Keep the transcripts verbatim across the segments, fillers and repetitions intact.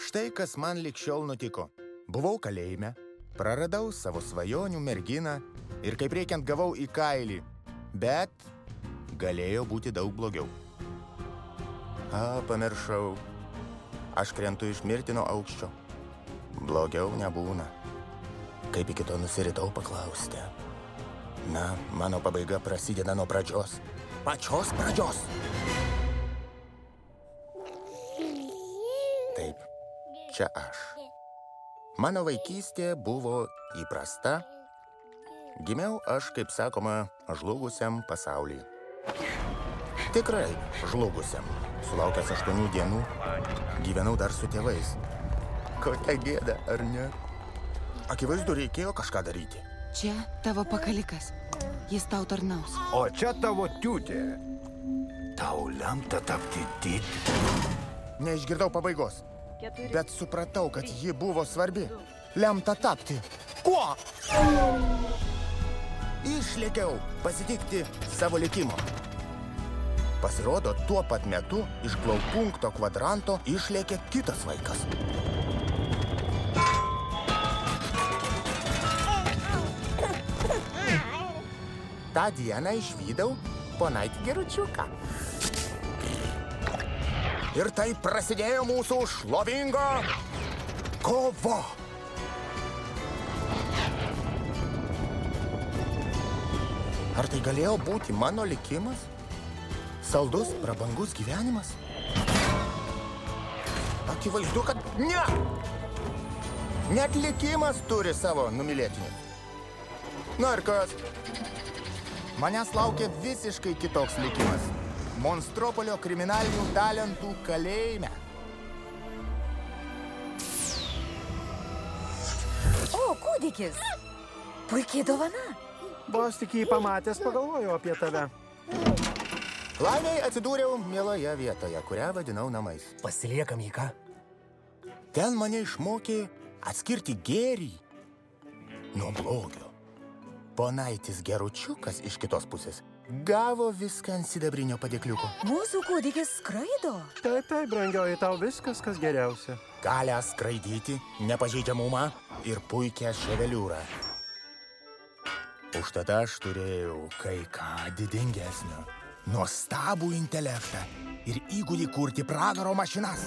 Štai kas man likščiol nutiko. Buvau kalėjime, praradau savo svajonių merginą ir kaip reikiant gavau į kailį. Bet galėjo būti daug blogiau. A, pamiršau. Aš krentu iš mirtino aukščio. Blogiau nebūna. Kaip iki to nusiritau paklausti. Na, mano pabaiga prasideda nuo pradžios. Pačios pradžios. Taip, čia aš. Mano vaikystė buvo įprasta. Gimiau aš, kaip sakoma, žlugusiam pasaulyje. Tikrai žlugusiam. Sulaukęs aštuonių dienų, gyvenau dar su tėvais. Kokia gėda, ar ne? Akivaizdu, reikėjo kažką daryti. Čia tavo pakalikas. Jis tau tarnaus. O čia tavo tiutė. Tau lemta tapti didį. Neišgirdau pabaigos, bet supratau, kad ji buvo svarbi. Lemta tapti. Kuo? Išlėkiau pasitikti savo likimo. Pasirodo, tuo pat metu iš glaupunkto kvadranto išlėkė kitas vaikas. Ta dieną išvydau ponaitį Geručiuką. Ir tai prasidėjo mūsų šlovingo kovo. Ar tai galėjo būti mano likimas? Saldus, prabangus gyvenimas? Akivaizdu, kad ne! Net likimas turi savo numylėtinį. Na ir kas? Manęs laukia visiškai kitoks likimas. Monstropolio kriminalinių talentų kalėjime. O, kūdikis! Puikiai dovana. Vos tik jį pamatęs pagalvojau apie tave. Laimiai atsidūriau mieloje vietoje, kurią vadinau namais. Pasiliekam jį, ką? Ten mane išmokė atskirti gėrį nuo blogio. Ponaitis Geručiukas iš kitos pusės gavo viską ant sidabrinio padėkliuko. Mūsų kūdikis skraido. Taip, taip, brangioji, tau viskas, kas geriausia. Galę skraidyti, nepažeidžiamumą ir puikią ševeliūrą. Užtat aš turėjau kai ką didingesnio. Nuostabų intelektą ir įgūdį kurti pragaro mašinas.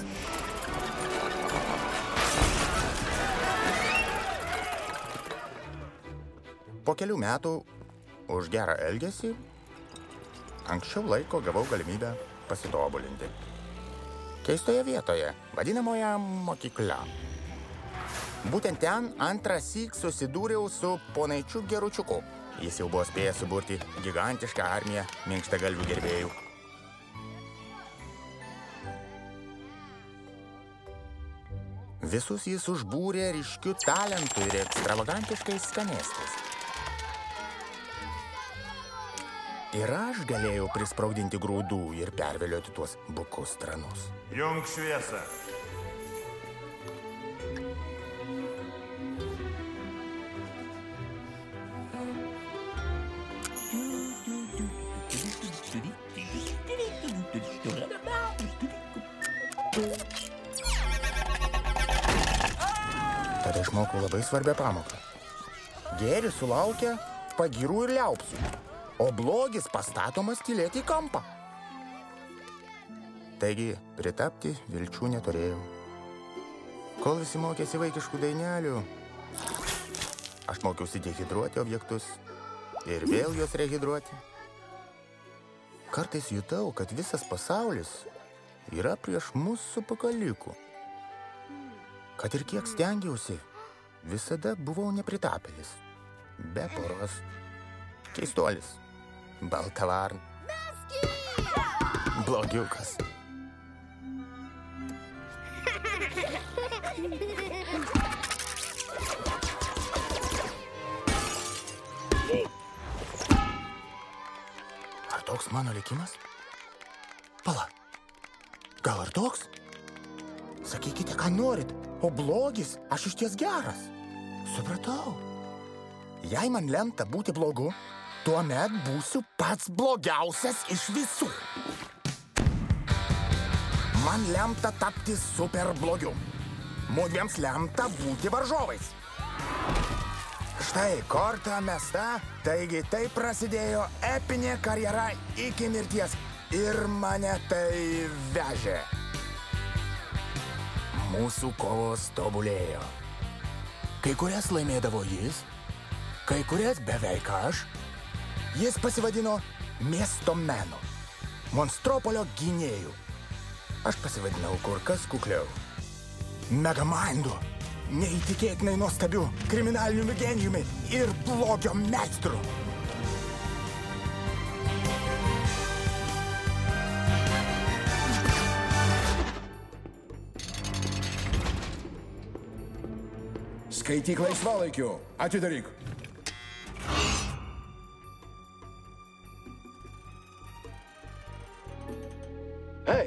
Po kelių metų už gerą elgesį anksčiau laiko gavau galimybę pasitobulinti. Keistoje vietoje, vadinamoje mokykla. Būtent ten antrąsyk susidūriau su ponaičiu Geručiuku. Jis jau buvo spėjęs suburti gigantišką armiją minkštagalvių gerbėjų. Visus jis užbūrė ryškių talentų ir ekstravagantiškais skanėstais. Ir aš galėjau prispraudinti grūdų ir pervelioti tuos bukus tranus. Jung šviesą. Tada išmokau labai svarbią pamoką. Gėris sulaukia pagyrų ir liaupsių, o blogis pastatomas tylėti į kampą. Taigi, pritapti vilčių neturėjau. Kol visi mokėsi vaikiškų dainelių, aš mokiausi dehidruoti objektus ir vėl juos rehidruoti. Kartais jutau, kad visas pasaulis yra prieš mus su pakaliku. Kad ir kiek stengiausi, visada buvau nepritapėlis. Be poros. Keistuolis. Baltavarn. Blogiukas. Ar toks mano likimas? Pala. Gal ar toks? Sakykite, ką norit, o blogis aš išties geras. Supratau. Jei man lemta būti blogu, tuomet būsiu pats blogiausias iš visų. Man lemta tapti super blogiu. Mūdviems lemta būti varžovais. Štai korta mesta, taigi tai prasidėjo epinė karjera iki mirties ir mane tai vežė. Mūsų kovos tobulėjo. Kai kurias laimėdavo jis, kai kurias beveik aš. Jis pasivadino miesto menu, Monstropolio gynėjų. Aš pasivadinau kur kas kukliau. Megamindu, neįtikėtinai nuostabiu kriminaliniu genijumi ir blogio meistru. Skaityk laisvalaikiu. Atidaryk. Hei.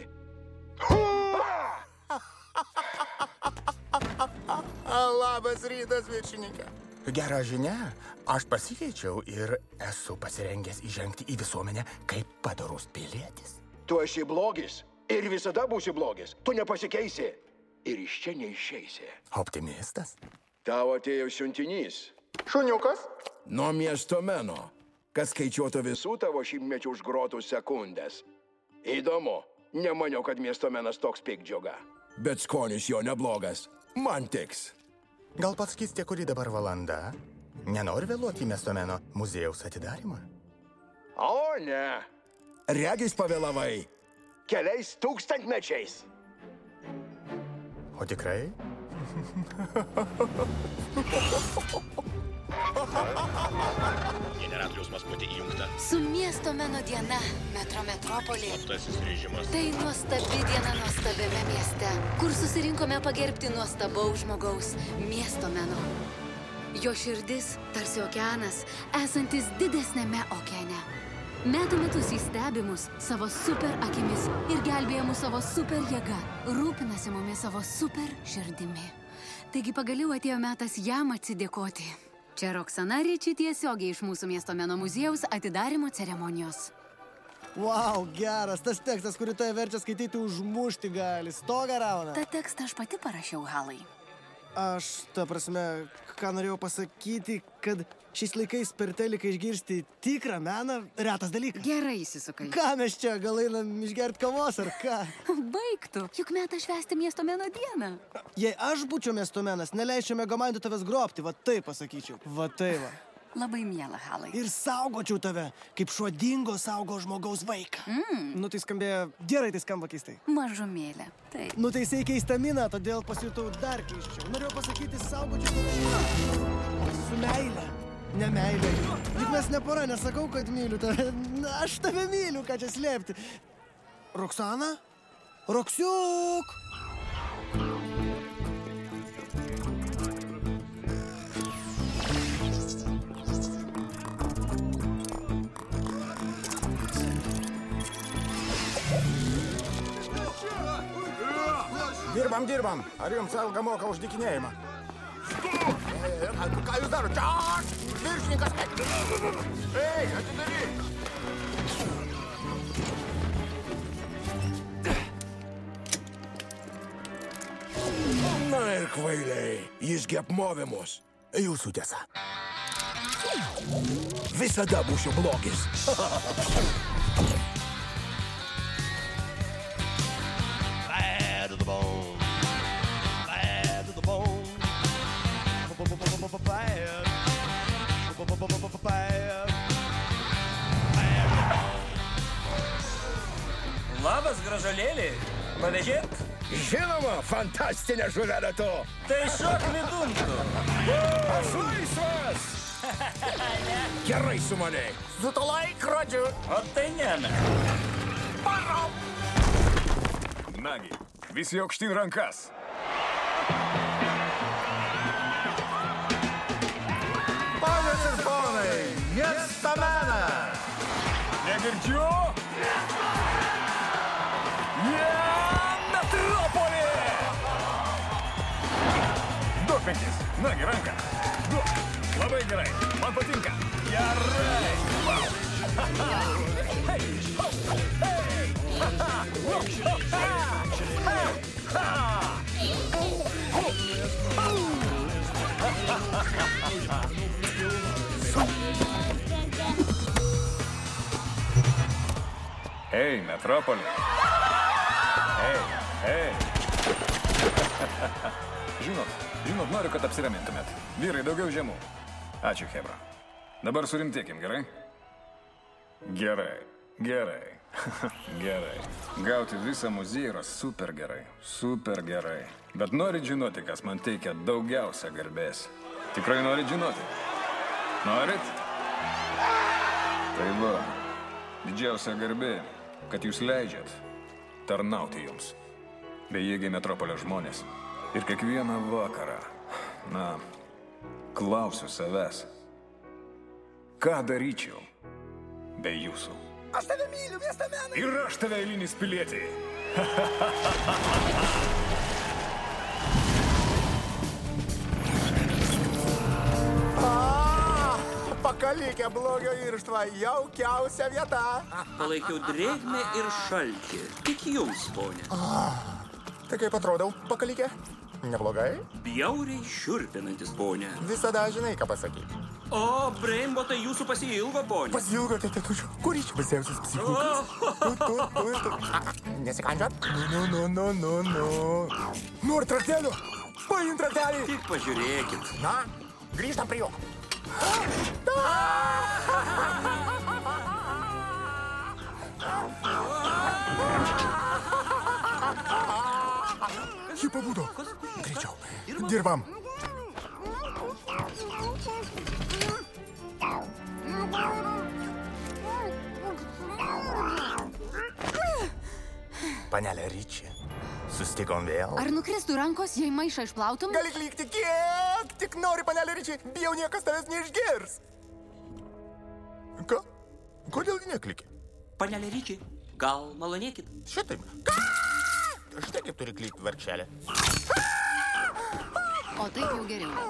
Labas rytas, viršininke. Gera žinia, aš pasikeičiau ir esu pasirengęs įžengti į visuomenę kaip padorus pilietis. Tu esi blogis ir visada būsi blogis. Tu nepasikeisi ir iš čia neišeisi. Optimistas. Tau atėjo siuntinys. Šuniukas? Nuo miesto meno, kad skaičiuotų visų tavo šimtmečių užgrotų sekundės. Įdomu, nemaniau, kad miesto menas toks piktdžiuga. Bet skonis jo neblogas. Man tiks. Gal pasakysite, kuri dabar valanda? Nenori vėluoti į miesto meno muziejaus atidarymą? O, ne. Regis pavėlavai. Keliais tūkstantmečiais. O tikrai? Generatoriaus maskuotė įjungta. Su miesto meno diena, metro metropolė. Slaptasis režimas. Tai nuostabi diena nuostabiame mieste, kur susirinkome pagerbti nuostabaus žmogaus, miesto meno. Jo širdis tarsi okeanas, esantis didesnėme okeane. Metų metus jis stebi mus savo super akimis ir gelbėja mus savo super jėga. Rūpinasi mumis savo super širdimi. Taigi pagaliau atėjo metas jam atsidėkoti. Čia Roksana Riči tiesiogiai iš mūsų miesto meno muziejaus atidarymo ceremonijos. Vau, wow, geras, tas tekstas, kurį toje verčia skaityti užmušti gali. Stogą rauna. Ta tekstą aš pati parašiau, Halai. Aš, ta prasme, ką norėjau pasakyti, kad šiais laikais per teliką išgirsti tikrą meną retas dalykas. Gerai įsisukai. Ką mes čia, gal einam išgerti kavos ar ką? Baigtų, juk metas švęsti miesto meno dieną. Jei aš būčiau miesto menas, neleisčiau Megamindui tavęs grobti, va taip pasakyčiau. Va tai va. Labai miela, Halai. Ir saugočiau tave, kaip šuo dingo saugo žmogaus vaiką. Mm. Nu tai skambėjo, gerai tai skamba keistai. Mažumėlė, taip. Nu tai jisai keistą miną, todėl pasijutau dar keisčiau. Norėjau pasakyti, saugočiau tave su meile. Ne meilė. Juk mes ne pora, nesakau, kad myliu tave. Na, aš tave myliu, ką čia slėpti. Roksana? Roksiuk! Dirbam, dirbam. Ar jums alga moka už dykinėjimą? Ką jūs darote? Čia! Viršininkas! Ei, atidaryk! Na ir kvailiai, jisgi apmovė mus. Jūsų tiesa. Visada būsiu blogis. Bad to the bone. Bad to the bone. Bad. Bad. Labas, gražalėlį. Pavežėt? Žinoma, fantastinė žuvelė tu. Tai šok viduntų. Aš laisvas. Gerai su maniai. Su to laikrodžiu. O tai ne. Parom. Nagi, visi aukštyn rankas. Ponios ir ponai, miesto menas. Negirdžiu. Metropolė. Du penkis. Nagi, ranką. Du. Labai gerai. Man patinka. Gerai. Wow. Hey. Ho. Hey. Ha. Ha. Ha. Ha. Ha. Ei, Metropolį. Ei, ei. Žinot, žinot, noriu, kad apsiramintumėt. Vyrai, daugiau žemų. Ačiū, Hebra. Dabar surimtėkim, gerai? Gerai, gerai. Gerai. Gauti visą muziejų yra super gerai. Super gerai. Bet norit žinoti, kas man teikia daugiausia garbės? Tikrai norit žinoti? Norit? Tai va, didžiausia garbė, kad jūs leidžiat tarnauti jums. Bejėgiai Metropolio žmonės. Ir kiekvieną vakarą, na, klausiu savęs, ką daryčiau be jūsų. Aš tave myliu, miesto menai. Ir aš tave, eilinis pilietį. Pakalikė blogio irštva, jaukiausia vieta. Palaikiau drėgmę ir šaltį. Tik jums, ponė. Tai kaip atrodau, pakalikė? Neblogai? Bjauriai šiurpinantis, ponė. Visada žinai, ką pasakyti. O, Brembo, tai jūsų pasiilgo, ponė. Pasiilgo, tai tėtučiu. Kur iš baisiausias psichukas? Tu, tu, tu, tu. Nesikandžiat? Nu, nu, nu, nu, nu. Nori traktelių? Paim traktelį. Tik pažiūrėkit. Na, grįžtam prie jo. Ji pabudo. Greičiau. Dirbam. Panelė Ryčia, sustikom vėl. Ar nukristų rankos, jei maišą išplautum? Gali klikti kiek tik nori, panelė Ryčia. Bijau, niekas tavęs neišgirs. Ką? Kodėl nekliki? Panelė Ryčia, gal malonėkit? Šitaip. Ką? Štai kaip turi klikti, vargšelė. O taip jau geriau.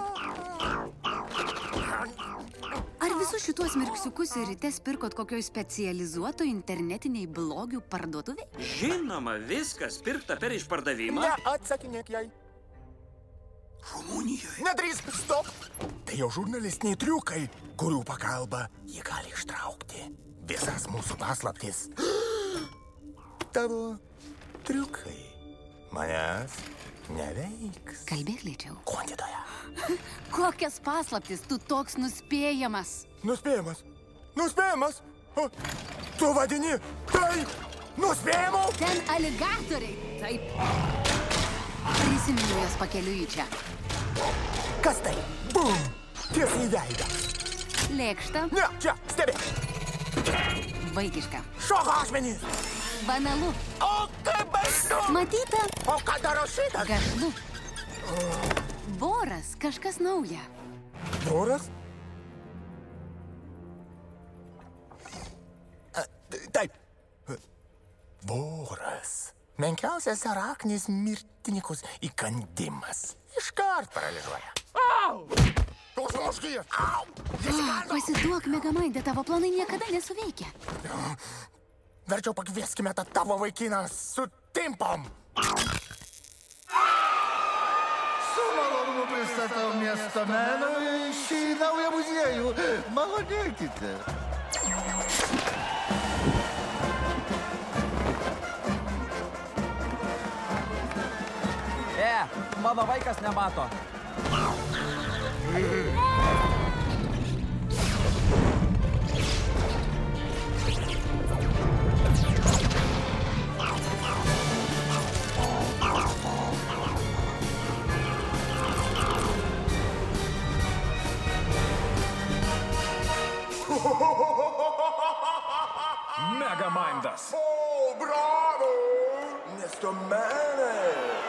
Ar visus šituos mirksiukus ir rytes pirkot kokioj specializuotoj internetiniai blogių parduotuviai? Žinoma, viskas pirkta per išpardavimą. Neatsakinėk jai. Rumunijoje. Nedrįsk, stop. Tai jau žurnalistiniai triukai, kurių pagalba jie gali ištraukti visas mūsų paslaptis. Tavo triukai manęs neveiks. Kalbėk lėčiau. Kondidoje. Kokias paslaptis, tu toks nuspėjamas? Nuspėjamas? Nuspėjamas? O, tu vadini tai nuspėjamu? Ten aligatoriai, taip. Prisiminiau jas pakeliui į čia. Kas tai? Bum! Tiesiai į veidą. Lėkšta. Ne, čia, stebėk. Vaikiška. Šoko ašmenys. Banalu. O, kaip baisu. Matyta? O ką daro šitas? Gašlu. Voras, kažkas nauja. Voras? Taip. Voras. Menkiausias arachnis mirtinikus įkandimas. Iškart paralyžuoja. Au! Tu užmuški! Au! Pasiduok, Megamaindė, tavo planai niekada nesuveikia. Verčiau pakvieskime tą tavo vaikiną su timpom. Su malonumu pristatau miesto menui šį naują muziejų. Malonėkite. E, mano vaikas nemato. Megamindas. O, bravo! Miesto menai.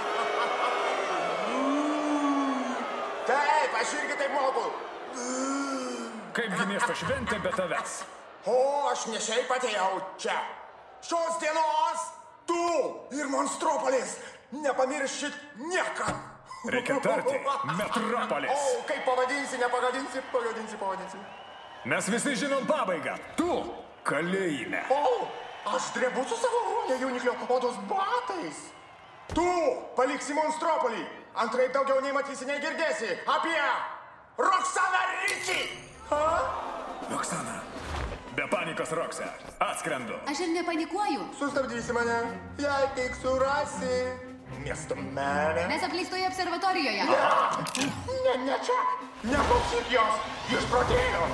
Taip, aš irgi taip moku. Kaipgi miesto šventė be tavęs? O, aš ne šiaip atėjau čia. Šios dienos tu ir Monstropolis nepamiršit niekam. Reikia tarti Metropolis. O, kaip pavadinsi, nepagadinsi, pagadinsi, pavadinsi. Mes visi žinom pabaigą. Tu kalėjime. O, aš drebu su savo rūnė jauniklio odos batais. Tu paliksi Monstropolį. Antraip daugiau nei matysi, nei girdėsi apie Roxaną Ryčį. Ha? Roxana, Be panikos, Rokse. Atskrendu. Aš ir nepanikuoju. Sustabdysi mane, jei tik surasi. Miesto menė. Mes apleistoje observatorijoje. Ne, ne čia. Neklausyk jos. Išprotėjo.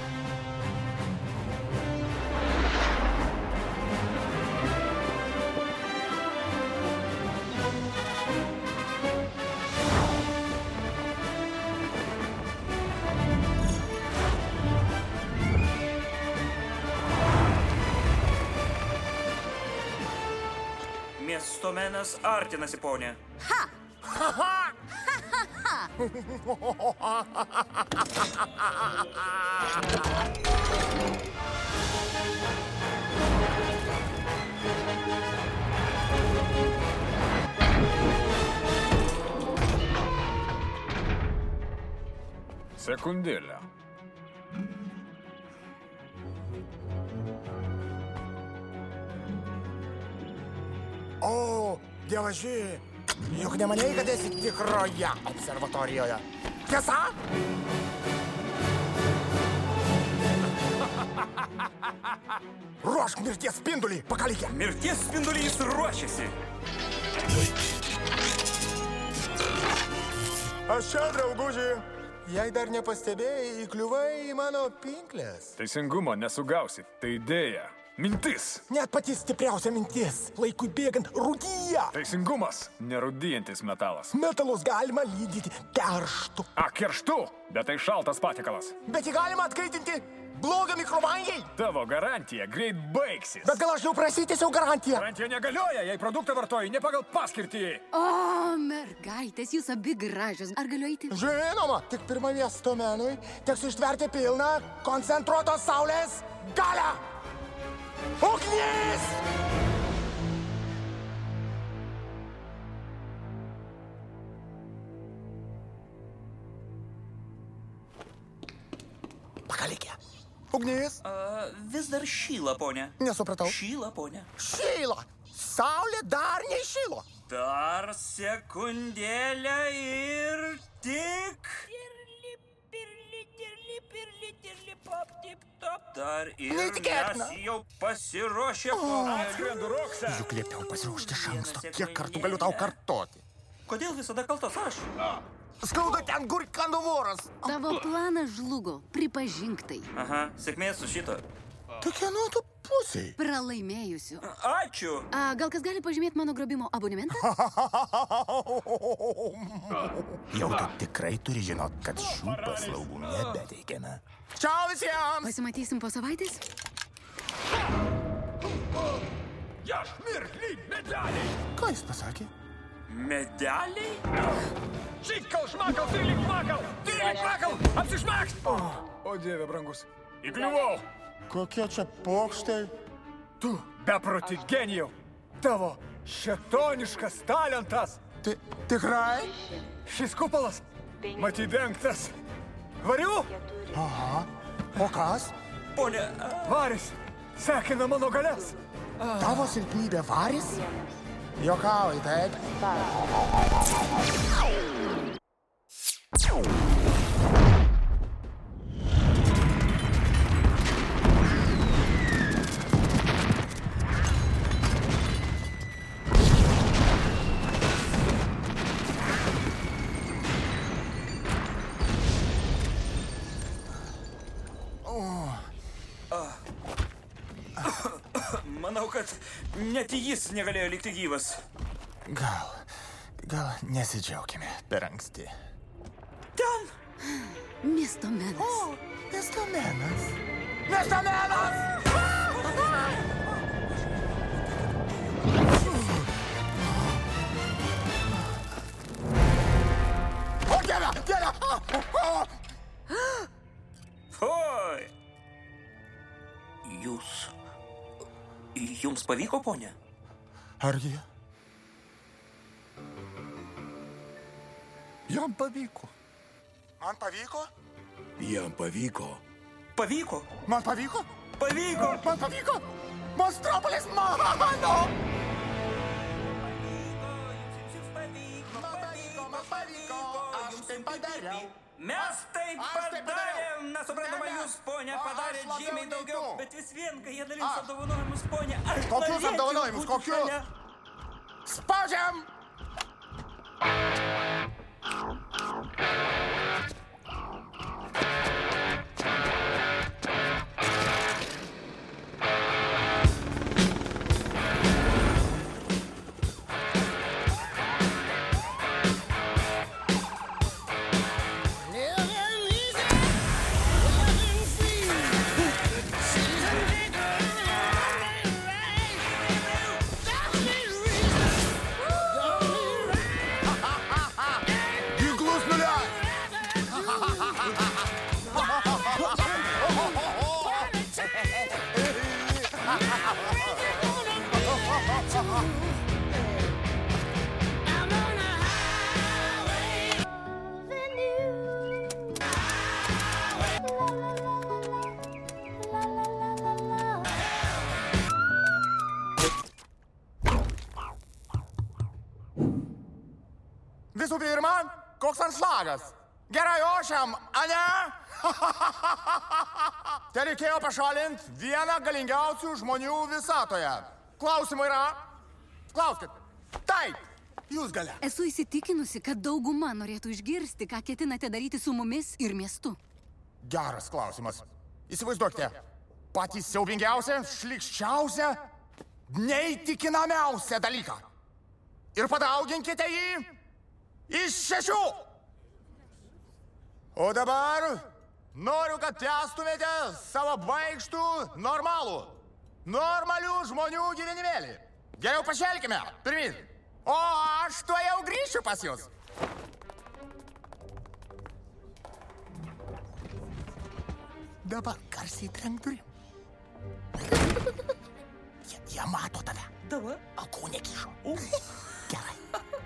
Miestomenas artinasi, ponė. Ha! Ha, ha! Sekundėlę. O, dievaži, juk nemanėjai, kad esi tikroje observatorijoje. Tiesa? Ruošk mirties spindulį, pakalikė. Mirties spindulys ruošiasi. Aš čia, drauguži. Jei dar nepastebėjai, įkliuvai į mano pinklės. Teisingumo nesugausi, tai idėja. Mintis. Net pati stipriausia mintis. Laikui bėgant rūdyja. Teisingumas. Nerūdyjantis metalas. Metalus galima lydyti kerštu. A, kerštu? Bet tai šaltas patiekalas. Bet jį galima atkaitinti blogą mikrovangiai. Tavo garantija greit baigsis. Bet gal aš jau prasitęsiau garantiją? Garantija negalioja, jei produktą vartoji ne pagal paskirtį. O, mergaitės, jūs abi gražios. Ar galiu eiti? Žinoma, tik pirmą miesto menui teks ištverti pilną koncentruotos saulės galią. Ugnis! Pakalikė. Ugnis? A, vis dar šyla, ponė. Nesupratau. Šyla, ponė. Šyla. Saulė dar neišylo. Dar sekundėlę ir tik... Dar ir Neįtikėtina. mes jau pasiruošę, ponė. Atskrendu, Rokse. Juk liepiau pasiruošti iš anksto. Kiek kartų galiu tau kartoti? Kodėl visada kaltas aš? Skauda ten gurkando voras. Tavo planas žlugo. Pripažink tai. Aha, sėkmės su šito. Tai kieno tu pusėj? Pralaimėjusiu. Ačiū. A, gal kas gali pažymėti mano grobimo abonementą? Jau tu tikrai turi žinot, kad šių paslaugų nebeteikiame. Čiau visiems! Pasimatysim po savaitės? Ja, šmirkliai, medeliai! Ką jis pasakė? Medeliai? Čikal, šmakal, tylik makal! Tylik makal! Apsišmakst! O, o dieve, brangus. Įkliuvau! Kokie čia pokštai? Tu, beproti genijau! Tavo šetoniškas talentas! Ti, tikrai? Šis kupolas matydengtas variu? Aha. O kas? Ponė, Varis sekina mano galias. Tavo silpnybė varis? Jokauji, taip? manau, kad net jis negalėjo likti gyvas. Gal, gal nesidžiaukime per anksti. Ten! Miesto menas. O, miesto menas. Miesto menas! O, dieve, dieve! Oi! Jūs... Jums pavyko, ponė? Argi? Jam pavyko. Man pavyko? Jam pavyko. Pavyko? Man pavyko? Pavyko! Man pavyko? Monstropolis mano! Pavyko, Man pavyko, man pavyko, aš tai padariau. Mes taip padarėm. Na, suprantama, jūs, ponia, padarėt žymiai daugiau. Bet vis vien, kai jie dalins apdovanojimus, ponia, aš Kokius apdovanojimus? Kokius? Spaudžiam! Visų pirma, koks anšlagas. Gerai ošiam, ane? Te reikėjo pašalinti vieną galingiausių žmonių visatoje. Klausimų yra? Klauskit. Taip, jūs gale. Esu įsitikinusi, kad dauguma norėtų išgirsti, ką ketinate daryti su mumis ir miestu. Geras klausimas. Įsivaizduokite, patys siaubingiausia, šlikščiausia, neįtikinamiausia dalyką. Ir padauginkite jį iš šešių. O dabar noriu, kad tęstumėte savo baikštų normalų, normalių žmonių gyvenimėlį. Geriau pašelkime, pirmin. O aš tuo jau grįšiu pas jūs. Dabar garsiai trenk durim. Jie, jie mato tave. Dabar? Alkų nekišo. Gerai.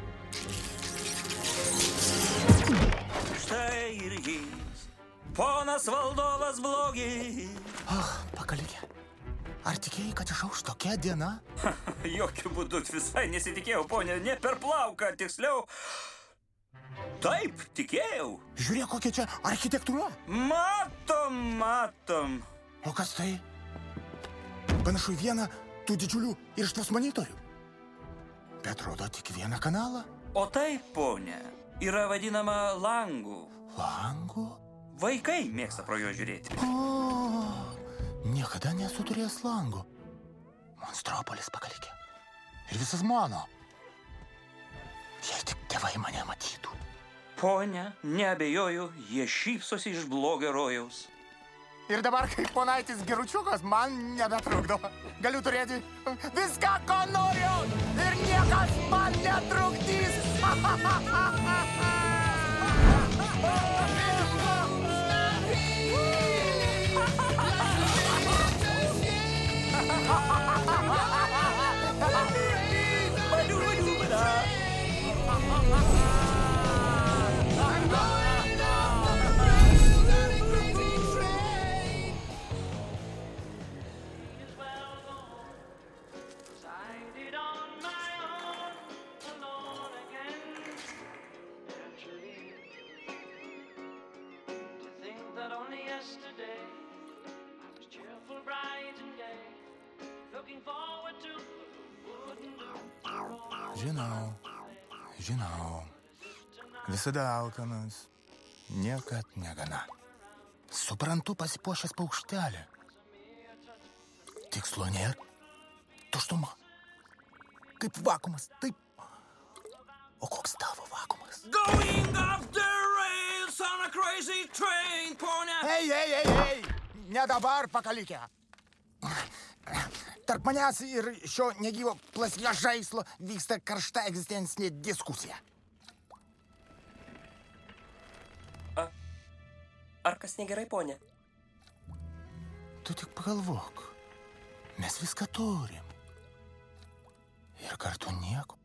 Štai ir jis, ponas valdovas blogis. Oh, pakalikė. Ar tikėjai, kad išauš tokia diena? Jokių būdų visai nesitikėjau, ponė, ne per plauką, tiksliau. Taip, tikėjau. Žiūrėk, kokia čia architektūra. Matom, matom. O kas tai? Panašu į vieną tų didžiulių irštvos monitorių. Bet rodo tik vieną kanalą. O taip, ponė, yra vadinama langų. Langų? Vaikai mėgsta pro jo žiūrėti. O, niekada nesu turėjęs langų. Monstropolis pakalikė. Ir visas mano. Jei tik tėvai mane matytų. Ponia, neabejoju, jie šypsosi iš blogio rojaus. Ir dabar, kaip ponaitis geručiukas, man nebetrukdo. Galiu turėti viską, ko noriu. Ir niekas man netrukdys. Žinau, žinau. Visada alkanas. Niekad negana. Suprantu pasipuošęs paukštelį. Tikslo nėra. Tuštuma. Kaip vakuumas, taip. O koks tavo vakuumas? Going off the rails on a crazy train, ponia. Ei, ei, ei, ei. Ne dabar, pakalikė. Tarp manęs ir šio negyvo plastinio žaislo vyksta karšta egzistencinė diskusija. A, ar kas negerai, ponė? Tu tik pagalvok. Mes viską turim. Ir kartu nieko.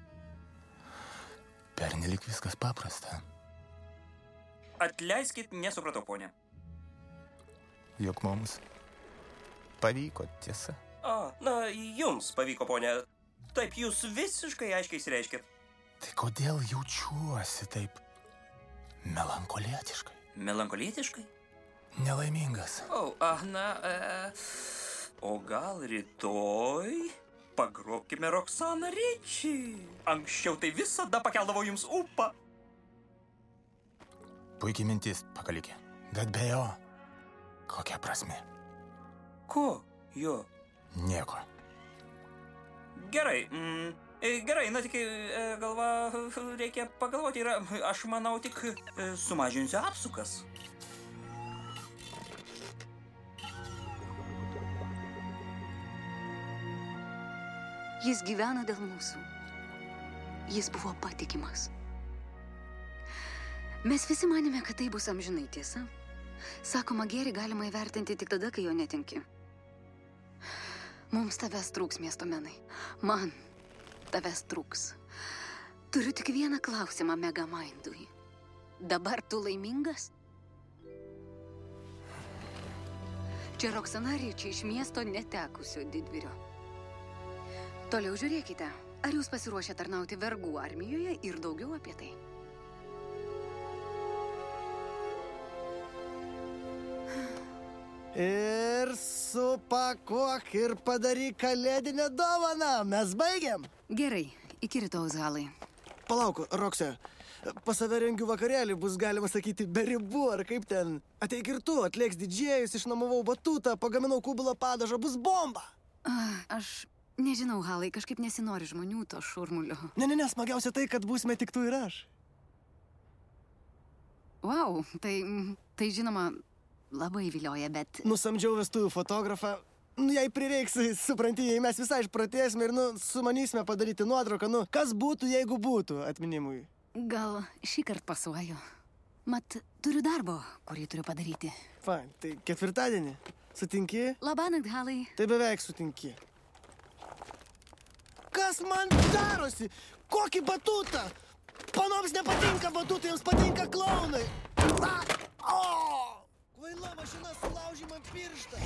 Pernelik viskas paprasta. Atleiskit, nesupratau, ponė. Juk mums pavyko, tiesa. A, na, jums pavyko, ponė. Taip, jūs visiškai aiškiai išreiškėt. Tai kodėl jaučiuosi taip Melankolietiškai. Melankolietiškai? Nelaimingas. O, ah, na, e, o gal rytoj pagrobkime Roksaną Ričį. Anksčiau tai visada pakeldavo jums ūpą. Puikiai mintis, pakalikė. Bet be jo, kokia prasmė? Ko? Jo. Nieko. Gerai, mm, gerai, na tik galva, reikia pagalvoti, yra, aš manau tik sumažinsiu apsukas. Jis gyvena dėl mūsų. Jis buvo patikimas. Mes visi manėme, kad tai bus amžinai, tiesa. Sakoma, gėrį galima įvertinti tik tada, kai jo netinki. Mums tavęs trūks, miesto menai. Man tavęs trūks. Turiu tik vieną klausimą Megamindui. Dabar tu laimingas? Čia Roksana Ričį iš miesto netekusio didvyrio. Toliau žiūrėkite, ar jūs pasiruošę tarnauti vergų armijoje ir daugiau apie tai. Ir supakuok ir padaryk kalėdinę dovaną. Mes baigiam. Gerai, iki rytojaus, Halai. Palauk, Rokse, pas save rengiu vakarėlį, bus galima sakyti be ribų, ar kaip ten. Ateik ir tu, atlėks didžėjus, išnuomavau batutą, pagaminau kubulą padažą, bus bomba. Aš nežinau, Halai, kažkaip nesinori žmonių to šurmulio. Ne, ne, ne, smagiausia tai, kad būsime tik tu ir aš. Vau, tai, tai žinoma, labai vilioja, bet... Nusamdžiau vestuvių fotografą. Nu, jei prireiks, supranti, jei mes visai išprotėsime ir, nu, sumanysime padaryti nuotrauką, nu, kas būtų, jeigu būtų atminimui. Gal šį kartą pasuoju. Mat, turiu darbo, kurį turiu padaryti. Fain, tai ketvirtadienį. Sutinki? Labanakt, Halai. Tai beveik sutinki. Kas man darosi? Kokį batutą? Panoms nepatinka batutai, jums patinka klaunai. A! O! Kvaila mašina sulaužė man pirštą.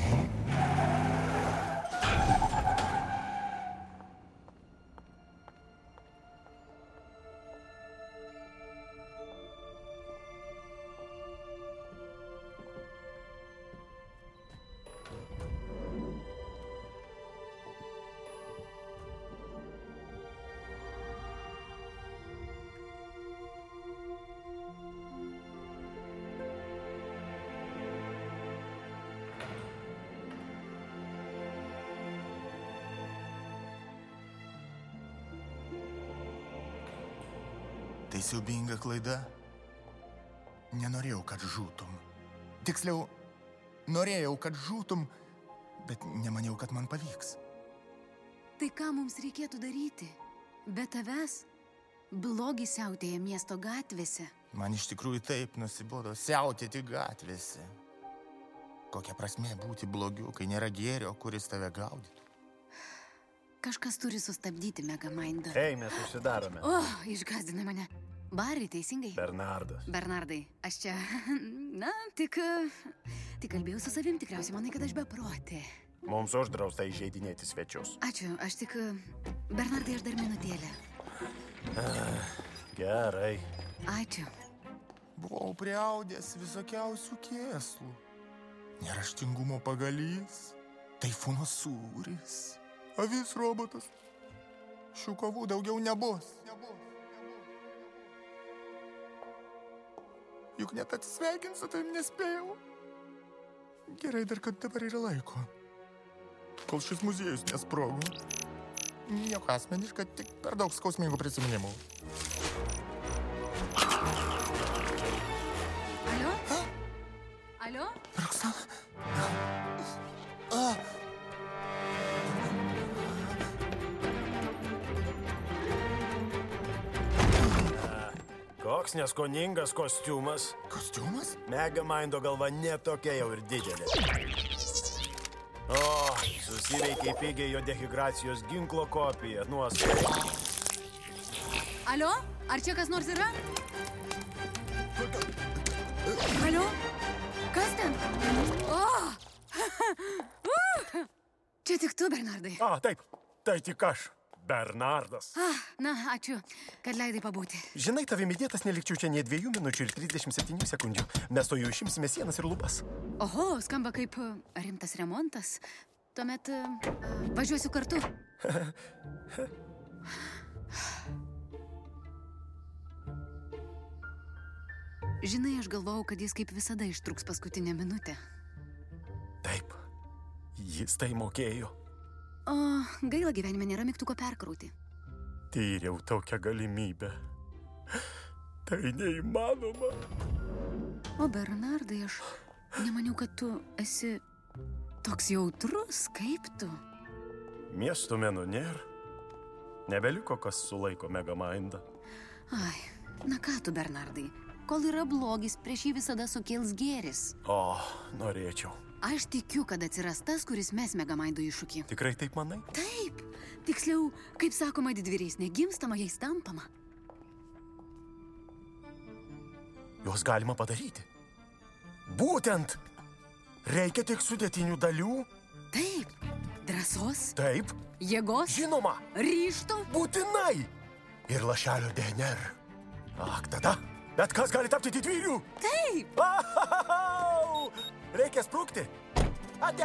Tai siaubinga klaida. Nenorėjau, kad žūtum. Tiksliau, norėjau, kad žūtum, bet nemaniau, kad man pavyks. Tai ką mums reikėtų daryti? Be tavęs blogis siautėja miesto gatvėse. Man iš tikrųjų taip nusibodo siautėti gatvėse. Kokia prasmė būti blogiu, kai nėra gėrio, kuris tave gaudytų? Kažkas turi sustabdyti Megamindą. Ei, mes užsidarome. O, išgąsdina mane. Bari, teisingai? Bernardas. Bernardai, aš čia, na, tik, tik kalbėjau su savim, tikriausiai manai, kad aš beprotė. Mums uždrausta įžeidinėti svečius. Ačiū, aš tik, Bernardai, aš dar minutėlę. Ah, gerai. Ačiū. Buvau priaudęs visokiausių kėslų. Neraštingumo pagalys, taifūno sūris, avis robotas. Šių kovų daugiau nebus. Juk net atsisveikint su tavim nespėjau. Gerai dar, kad dabar yra laiko. Kol šis muziejus nesprogo. Nieko asmeniška, tik per daug skausmingų prisiminimų. Alio? Alio? Roksana? Koks neskoningas kostiumas. Kostiumas? Megamindo galva netokia jau ir didelė. O, susiveikia pigiai jo dehidracijos ginklo kopija. Nuostabai. Alio? Ar čia kas nors yra? Alio? Kas ten? O! Čia tik tu, Bernardai. A, taip. Tai tik aš. Bernardas. Ah, na, ačiū, kad leidai pabūti. Žinai, tavimi dėtas nelikčiau čia nie dviejų minučių ir trisdešimt septynių sekundžių. Mes to jau išimsime sienas ir lubas. Oho, skamba kaip uh, rimtas remontas. Tuomet uh, važiuosiu kartu. Žinai, aš galvojau, kad jis kaip visada ištruks paskutinę minutę. Taip, jis tai mokėjo. O, gaila, gyvenime nėra mygtuko perkrauti. Tyriau tokią galimybę. Tai neįmanoma. O Bernardai, aš nemaniau, kad tu esi toks jautrus, kaip tu. Miesto meno nėra. Nebeliko, kas sulaiko Megamindą. Ai, na ką tu, Bernardai, kol yra blogis, prieš jį visada sukėls gėris. O, norėčiau. Aš tikiu, kad atsiras tas, kuris mes Megamindo iššūkį. Tikrai taip manai? Taip. Tiksliau, kaip sakoma, didvyriais negimstama, jais tampama. Juos galima padaryti. Būtent. Reikia tik sudėtinių dalių. Taip. Drąsos. Taip. Jėgos. Žinoma. Ryžto. Būtinai. Ir lašelio D N R. Ak, tada. Bet kas gali tapti didvyriu? Taip. Ahau! Reikia sprukti. Ate.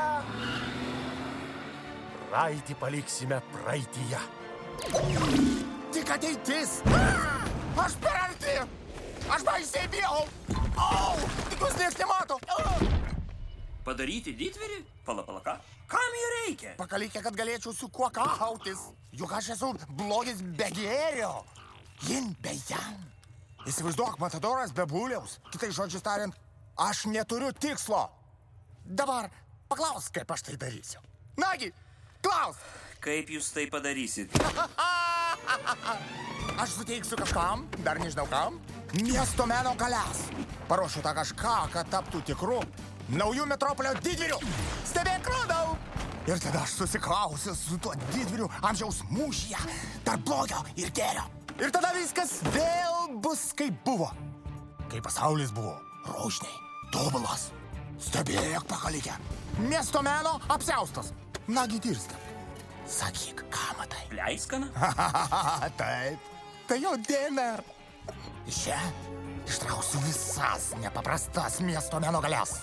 Praeitį paliksime praeityje. Tik ateitis. Aš per arti. Aš baisiai bijau. Au, tik jūs nieks nemato. Padaryti didvyrį? Pala, pala, ką? Kam jį reikia? Pakalykė, kad galėčiau su kuo kautis. Juk aš esu blogis be gėrio. Jin be jam. Įsivaizduok, matadoras be buliaus. Kitai žodžiais tariant, aš neturiu tikslo. Dabar paklaus, kaip aš tai darysiu. Nagi, klaus. Kaip jūs tai padarysit? Aš suteiksiu kažkam, dar nežinau kam, miesto meno galias. Paruošiu tą kažką, kad taptų tikru naujų metropolio didvyriu. Stebėk, rodau. Ir tada aš susiklausiu su tuo didvyriu amžiaus mūšyje tarp blogio ir gėrio. Ir tada viskas vėl bus kaip buvo. Kai pasaulis buvo rožniai, tobulas. Stebėk, pakalikė. Miesto meno apsiaustas. Nagi dirsta. Sakyk, ką matai? Pleiskaną? Taip. Tai jo D N R. Iš čia ištrauksiu visas nepaprastas miesto meno galias.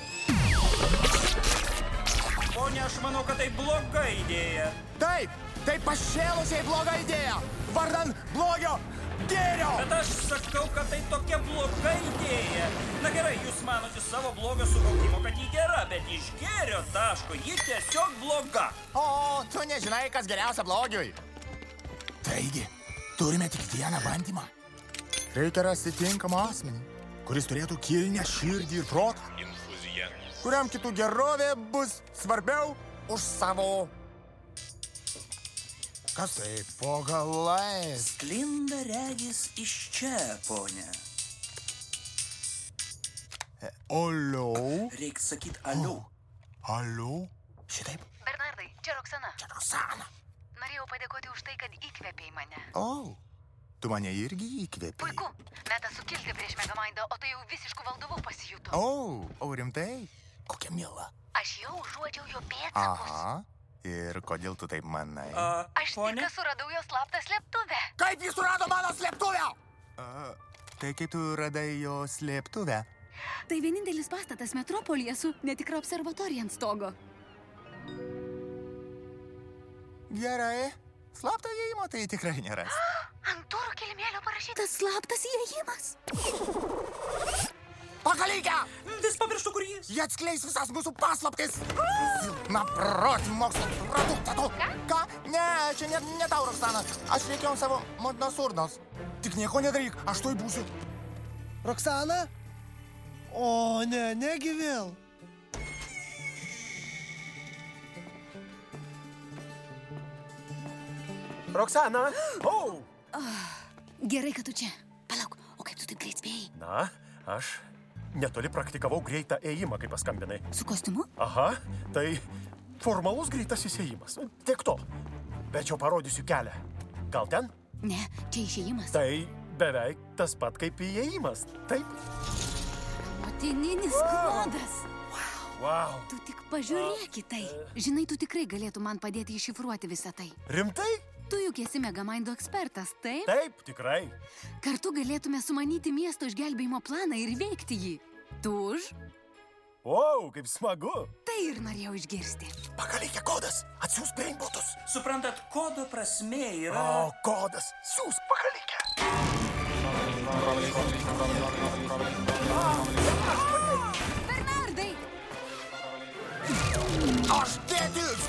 Ponia, aš manau, kad tai bloga idėja. Taip, tai pašėlusiai bloga idėja. Vardan blogio gėrio. Bet aš sakau, kad tai tokia bloga idėja. Na gerai, jūs manote savo blogio suvokimo, kad ji gera, bet iš gėrio taško ji tiesiog bloga. O, tu nežinai, kas geriausia blogiui. Taigi, turime tik vieną bandymą. Reikia rasti tinkamą asmenį, kuris turėtų kilnią širdį ir protą. Infuzija. Kuriam kitų gerovė bus svarbiau už savo. Kas tai po galais? Sklinda regis iš čia, ponia. E, alio? Reik sakyt alio. Oh, alio? Šitaip? Bernardai, čia Roksana. Čia Roksana. Norėjau padėkoti už tai, kad įkvėpei mane. O, oh, tu mane irgi įkvėpei. Puiku. Metas sukilti prieš Megamindą, o tai jau visiškų valdovų pasijuto. O, oh, o rimtai? Kokia miela. Aš jau užuodžiau jo pėdsakus. Aha. Ir kodėl tu taip manai? A, Aš tik suradau jo slaptą slėptuvę. Kaip jis surado mano slėptuvę? A, tai kaip tu radai jo slėptuvę? Tai vienintelis pastatas metropolyje su netikra observatorija ant stogo. Gerai. Slapto įėjimo tai tikrai neras. Ant durų kilimėlio parašytas slaptas įėjimas. Pakalykę! Vis pamirštu, kur jis. Jie atskleis visas mūsų paslaptis. Silpna proti mokslo produktą tu. Ką? Ką? Ne, čia ne, ne tau, Roksana. Aš reikėjau savo motinos urnos. Tik nieko nedaryk, aš tuoj būsiu. Roksana? O, ne, negi vėl. Roksana! O! Oh, gerai, kad tu čia. Palauk, o kaip tu taip greit spėjai? Na, aš netoli praktikavau greitą ėjimą, kai paskambinai. Su kostiumu? Aha, tai formalus greitasis ėjimas. Tiek to. Bet jau parodysiu kelią. Gal ten? Ne, čia išėjimas. Tai beveik tas pat kaip įėjimas. Taip? Motininis klodas. Wow. Tu tik pažiūrėk į tai. Žinai, tu tikrai galėtum man padėti iššifruoti visą tai. Rimtai? Tu juk esi Megamindo ekspertas, taip? Taip, tikrai. Kartu galėtume sumanyti miesto išgelbėjimo planą ir veikti jį. Tu už? O, kaip smagu. Tai ir norėjau išgirsti. Pakalikė kodas, atsiūs brainbotus. Suprantat, kodo prasmė yra... O, kodas, siūs pakalikė. Bernardai! Aš tėtis!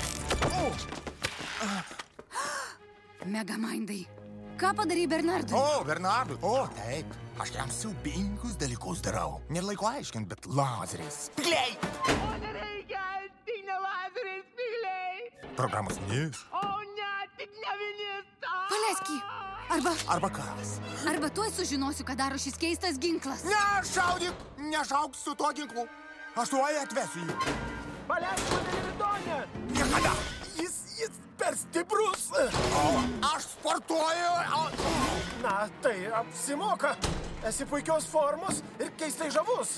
Megamindai, ką padarai Bernardui? O, Bernardui, o, taip. Aš jam siaubingus dalykus darau. Nelaiko aiškint, bet lazeriais. Spygliai! O nereikia, tik ne lazeriais spygliai. Programos vinis. O ne, tik ne vinis. Paleisk jį. Arba... Arba kas? Arba tuoj sužinosiu, ką daro šis keistas ginklas. Nešaudyk! Nešauk su tuo ginklu. Aš tuoj atvesiu jį. Paleisk mane Liridonę. Niekada. Jis, jis per stiprus. O, aš sportuoju. Na, tai apsimoka. Esi puikios formos ir keistai žavus.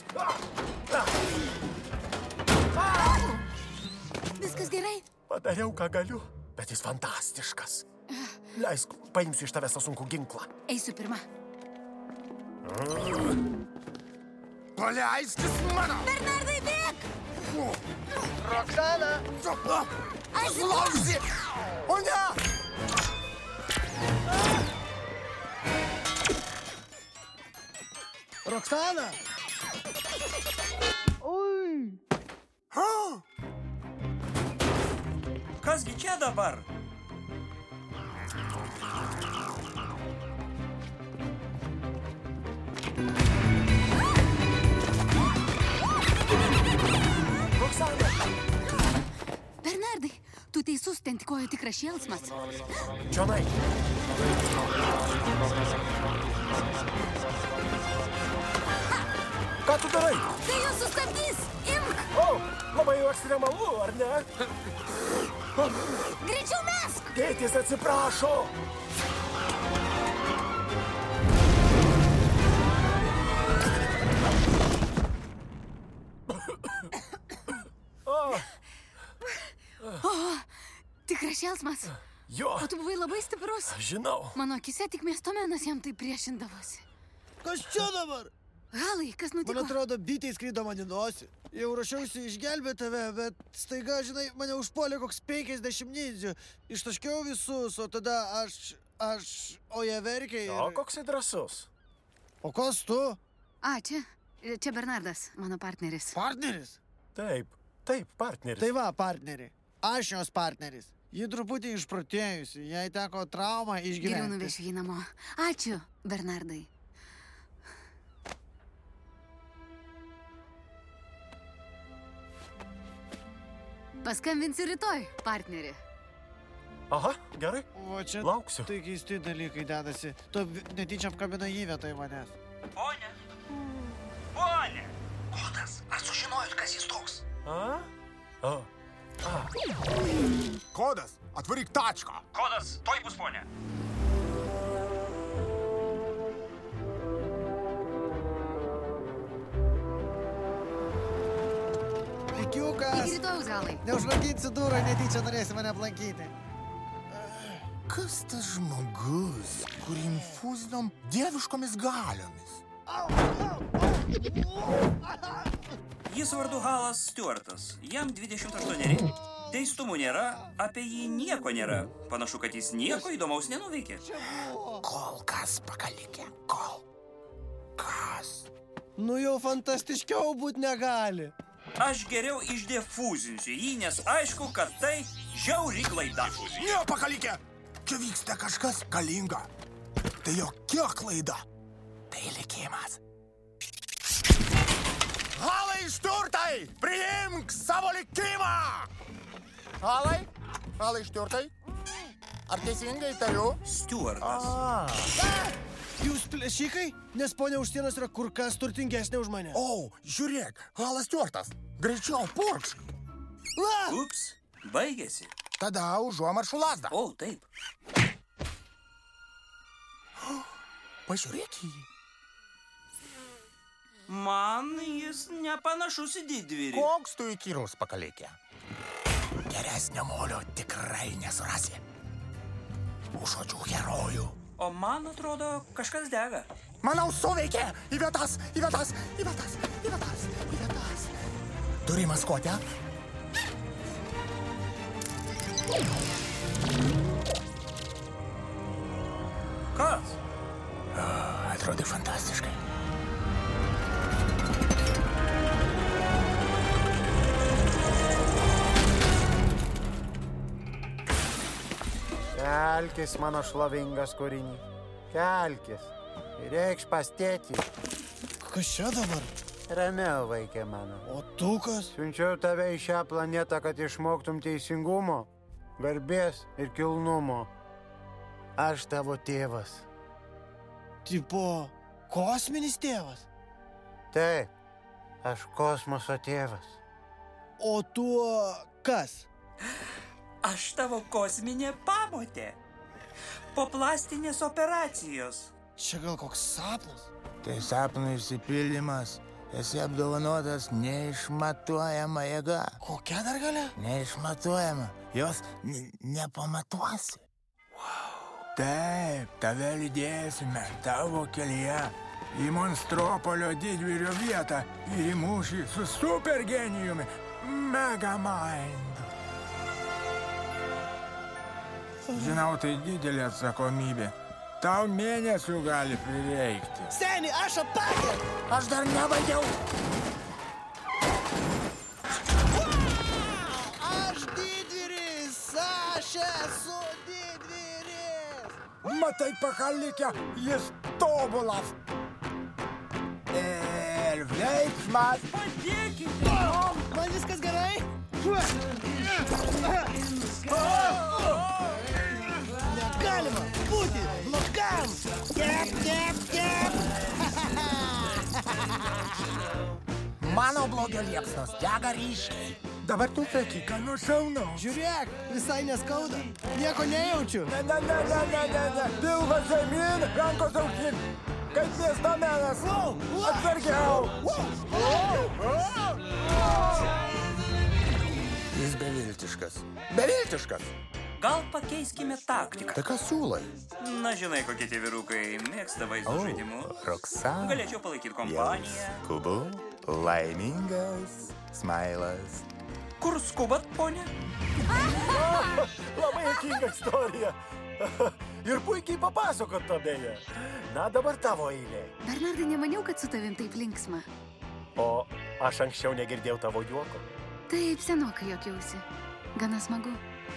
Viskas gerai? Padariau, ką galiu, bet jis fantastiškas. Leisk, paimsiu iš tavęs tą sunkų ginklą. Eisiu pirma. Paleiskis mano! Bernardai, bėk! Roksana! Aš lauži! O ne! Roksana! Ui! Kasgi čia dabar? Roksana! Bernardai, tu teisus, ten tikojo tikras šėlsmas. Čionai. Ką tu darai? Tai jūs sustabdys! Imk! O, labai jau ekstremalu, ar ne? Greičiau mesk! Tėtis atsiprašo. O, tikras šėlsmas. Jo. O tu buvai labai stiprus. Žinau. Mano akise tik miestomenas jam tai priešindavosi. Kas čia dabar? Halai, kas nutiko? Man atrodo, bitė įskrido man į nosį. Jau rašiausi išgelbėti tave, bet staiga, žinai, mane užpuolė koks penkiasdešimt nindzių. Ištaškiau visus, o tada aš... aš... o jie verkė ir... O, koks drąsus. O kas tu? A, čia. Čia Bernardas, mano partneris. Partneris? Taip, taip, partneris. Tai va, partneri. Aš jos partneris. Ji truputį išprotėjusi, jai teko traumą išgyventi. Geriau nuvešiu jį namo. Ačiū, Bernardai. Paskambinsiu rytoj, partneri. Aha, gerai. O čia lauksiu. Tai keisti dalykai dedasi. Tu netyčia apkabina jį vietoj manęs. Ponia. Ponia. Kodas, ar sužinojot, kas jis toks? A? A. A. Kodas, atvaryk tačką. Kodas, toj bus, ponia. Ikiukas. Iki rytojaus, Halai. Neužrakinsi durą, netyčia norėsi mane aplankyti. Kas tas žmogus, kurį infuzinom dieviškomis galiomis? Jis vardu Halas Stuartas. Jam dvidešimt aštuoneri. Teistumų nėra, apie jį nieko nėra. Panašu, kad jis nieko įdomaus nenuveikė. Kol kas pakalikė, kol kas. Nu jau fantastiškiau būt negali. Aš geriau išdefuzinsiu jį, nes aišku, kad tai žiauri klaida. Ne, pakalikė! Čia vyksta kažkas galinga. Tai jokia klaida. Tai likimas. Halai Šturtai, priimk savo likimą! Halai? Halai Šturtai? Ar teisingai tariu? Stuartas. Jūs plėšikai? Nes ponia už sienos yra kur kas turtingesnė už mane. O, žiūrėk, Halas Stuartas. Greičiau, purkšk. Ups, baigėsi. Tada užuomaršu lasdą. O, taip. Pažiūrėk į jį. Man jis nepanašus į didvyrį. Koks tu įkyrus, pakalikė? Geresnio molio tikrai nesurasi. žodžių herojų. O man atrodo, kažkas dega. Manau, suveikė! Į vietas, į vietas, į vietas, į vietas, į vietas. Turi maskotę? Kas? O, atrodė fantastiškai. Kelkis, mano šlovingas kūrinį. Kelkis. Ir reikš pas tėtį. Kas čia dabar? Ramiau, vaikė mano. O tu kas? Siunčiau tave į šią planetą, kad išmoktum teisingumo, garbės ir kilnumo. Aš tavo tėvas. Tipo, kosminis tėvas? Taip, aš kosmoso tėvas. O tu kas? Aš tavo kosminė pamotė. Po plastinės operacijos. Čia gal koks sapnas? Tai sapno išsipildymas. Esi apdovanotas neišmatuojama jėga. Kokia dar galia? Neišmatuojama. Jos nepamatuosi. Wow. Taip, tave lydėsime tavo kelyje į Monstropolio didvyrio vietą ir į mūšį su supergenijumi Megamind. Žinau, tai didelė atsakomybė. Tau mėnesių gali prireikti. Seni, aš apakė! Aš dar nebaigiau. Aš didvyris! Aš esu didvyris! Matai, pakalikę, jis tobulas. Ir veiksmas. Padėkite! Man viskas gerai? Negalima būti blogam! Kep, kep, kep! Mano blogio liepsnos dega ryškiai. Dabar tu sakyk, ką nušaunau. Žiūrėk, visai neskauda. Nieko nejaučiu. Ne, ne, ne, ne, ne, ne, ne. Pilvas žemyn, rankos aukštyn. Kaip miestamenas. Atsargiau. Jis beviltiškas. Beviltiškas. Gal pakeiskime taktiką. Tai ką siūlai? Na, žinai, kokie tie vyrukai mėgsta vaizdo O, žaidimus. Roksana. Galėčiau palaikyti kompaniją. Skubu, laimingas, smailas. Kur skubat, ponė? Labai juokinga istorija. Ir puikiai papasakot to beje. Na, dabar tavo eilė. Bernardai, nemaniau, kad su tavim taip linksma. O aš anksčiau negirdėjau tavo juoko. Taip, senokai juokiausi. Gana smagu.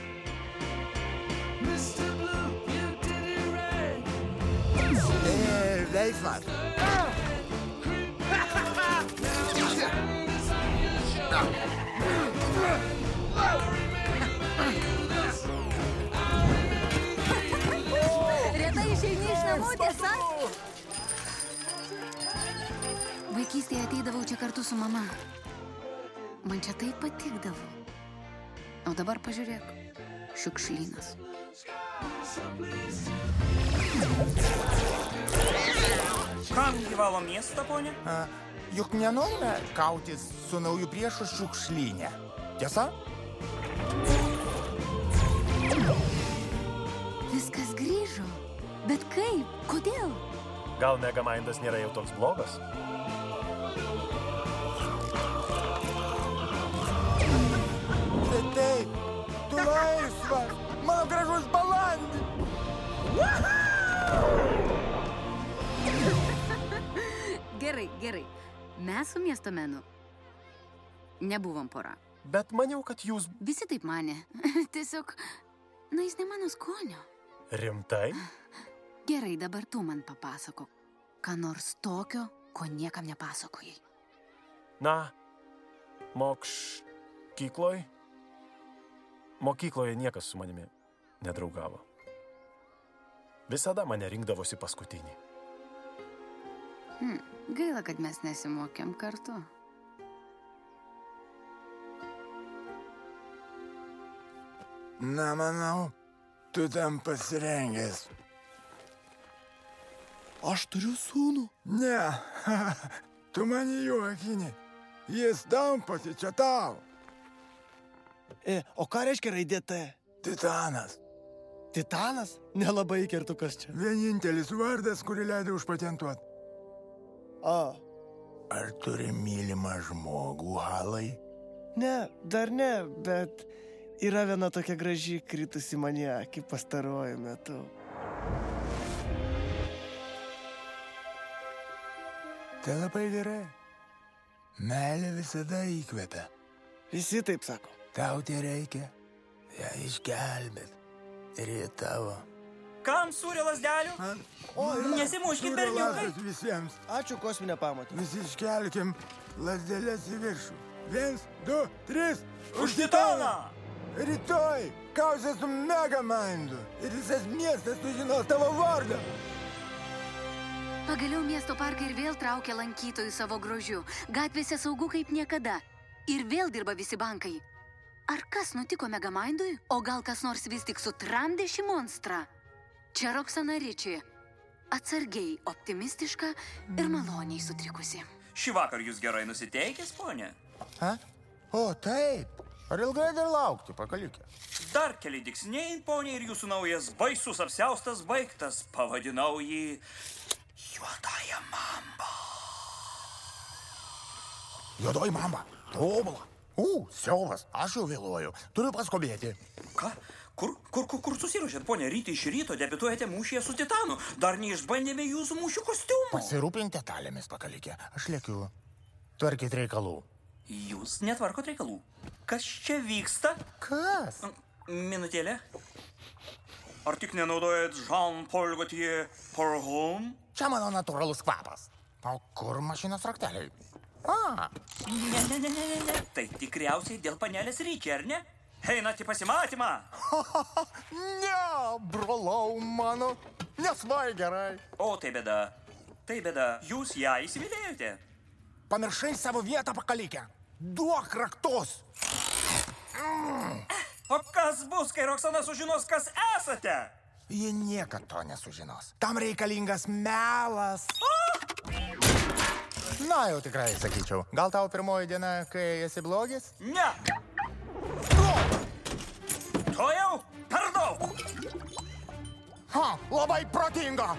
Ir veiksmas. Retai išeini iš namų, tiesa? Vaikystėje ateidavau čia kartu su mama. Man čia taip patikdavo. O dabar pažiūrėk, šiukšlynas. Kam gyvalo miestą, ponė? A, juk nenorime kautis su nauju priešu šiukšlyne. Tiesa? Viskas grįžo. Bet kaip? Kodėl? Gal Megamindas nėra jau toks blogas? Tai taip, tu laisvas, mano gražus balandį. Gerai, gerai. Mes su miesto menu nebuvom pora. Bet maniau, kad jūs... Visi taip manė. Tiesiog, na, jis ne mano skonio. Rimtai? Gerai, dabar tu man papasakok. Ką nors tokio, ko niekam nepasakojai. Na, mokškykloj? Mokykloje niekas su manimi nedraugavo. Visada mane rinkdavosi paskutinį. Hmm, gaila, kad mes nesimokėm kartu. Na, manau, tu tam pasirengęs. Aš turiu sūnų. Ne, tu mane juokini. Jis dampasi čia tau. E, o ką reiškia raidė T? Titanas. Titanas? Nelabai kertu kas čia. Vienintelis vardas, kurį leidai užpatentuot. O. Ar turi mylimą žmogų, Halai? Ne, dar ne, bet yra viena tokia graži kritusi mane akį pastaruoju metu. Tai labai gerai. Meilė visada įkvepia. Visi taip sako. Tau tai reikia ją išgelbėt. Ir jie tavo. Kam sūrė lasdelių? O, nesimuškit, berniukai. Visiems. Ačiū, kosminė pamatė. Visi iškelkim lasdelės į viršų. Viens, du, tris. Už Titaną! Rytoj kausia su Megamindu. Ir visas miestas sužinos tavo vardą. Pagaliau miesto parkai ir vėl traukia lankytojų savo grožiu. Gatvėse saugu kaip niekada. Ir vėl dirba visi bankai. Ar kas nutiko Megamindui? O gal kas nors vis tik sutramdė šį monstrą? Čia Roxana Ritchie. Atsargiai, optimistiška ir maloniai sutrikusi. Šį vakar jūs gerai nusiteikęs, ponė? Ha? O, taip. Ar ilgai dar laukti, pakalikė? Dar keli diksniai, ponė, ir jūsų naujas baisus apsiaustas baigtas. Pavadinau jį Juodąją mambą. Juodoji mamba? Tobula. U, siaubas, aš jau vėluoju. Turiu paskubėti. Ką? Kur, kur, kur, kur susiruošėt, ponė? Rytą iš ryto debiutuojate mūšyje su Titanu. Dar neišbandėme jūsų mūšių kostiumų. Pasirūpink detalėmis, pakalikė. Aš lėkiu. Tvarkit reikalų. Jūs netvarkot reikalų. Kas čia vyksta? Kas? Minutėlė. Ar tik nenaudojat Jean-Paul Gaultier Parfum? Čia mano natūralus kvapas. O kur mašinos rakteliai? A. Ne, ne, ne, ne, ne. Tai tikriausiai dėl panelės Ritchie, ar ne? Einat į pasimatymą. Ne, brolau mano. Nesvai gerai. O, tai bėda. Tai bėda. Jūs ją įsimylėjote. Pamiršai savo vietą, pakalikė. Duok raktus. Mm. O kas bus, kai Roxana sužinos, kas esate? Jie niekad to nesužinos. Tam reikalingas melas. O! Na, jau tikrai sakyčiau. Gal tau pirmoji diena, kai esi blogis? Ne. To jau per daug. Ha, labai protinga.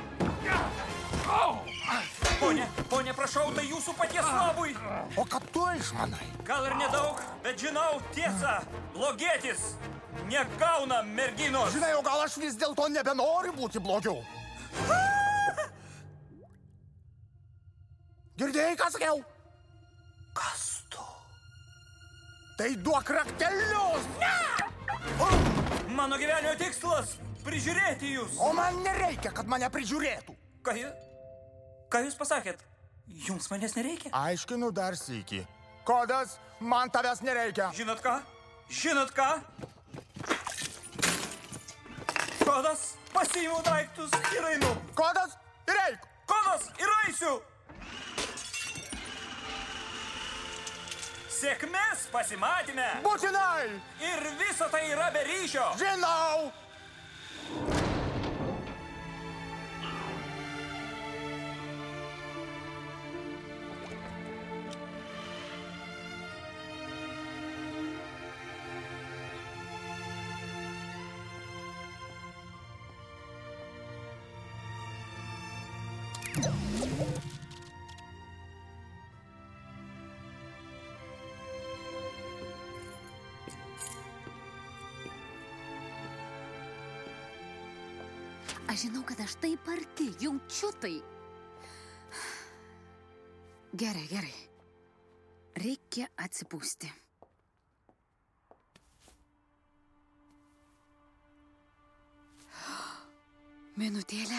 Ponė, ponė, prašau, tai jūsų paties labui. O ką tu išmanai? Gal ir nedaug, bet žinau tiesą. Blogėtis negauna merginos. Žinai, o gal aš vis dėlto nebenoriu būti blogiu? Girdėjai, ką sakiau? Kas tu? Tai duok raktelius! Ne! Mano gyvenimo tikslas – prižiūrėti jūs. O man nereikia, kad mane prižiūrėtų. Ką jūs? Ką jūs pasakėt? Jums manęs nereikia? Aiškinu dar sykį. Kodas, man tavęs nereikia. Žinot ką? Žinot ką? Kodas, pasiimu daiktus ir einu. Kodas, ir eik. Kodas, ir eisiu. Sėkmės pasimatyme. Būtinai. Ir visa tai yra be ryšio. Žinau. Aš žinau, kad aš taip arti, jaučiu tai. Gerai, gerai. Reikia atsipūsti. Minutėlę.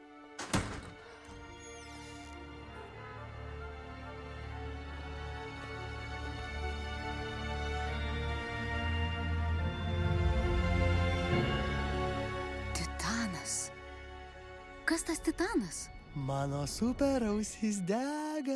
Kas tas Titanas? Mano super ausys dega.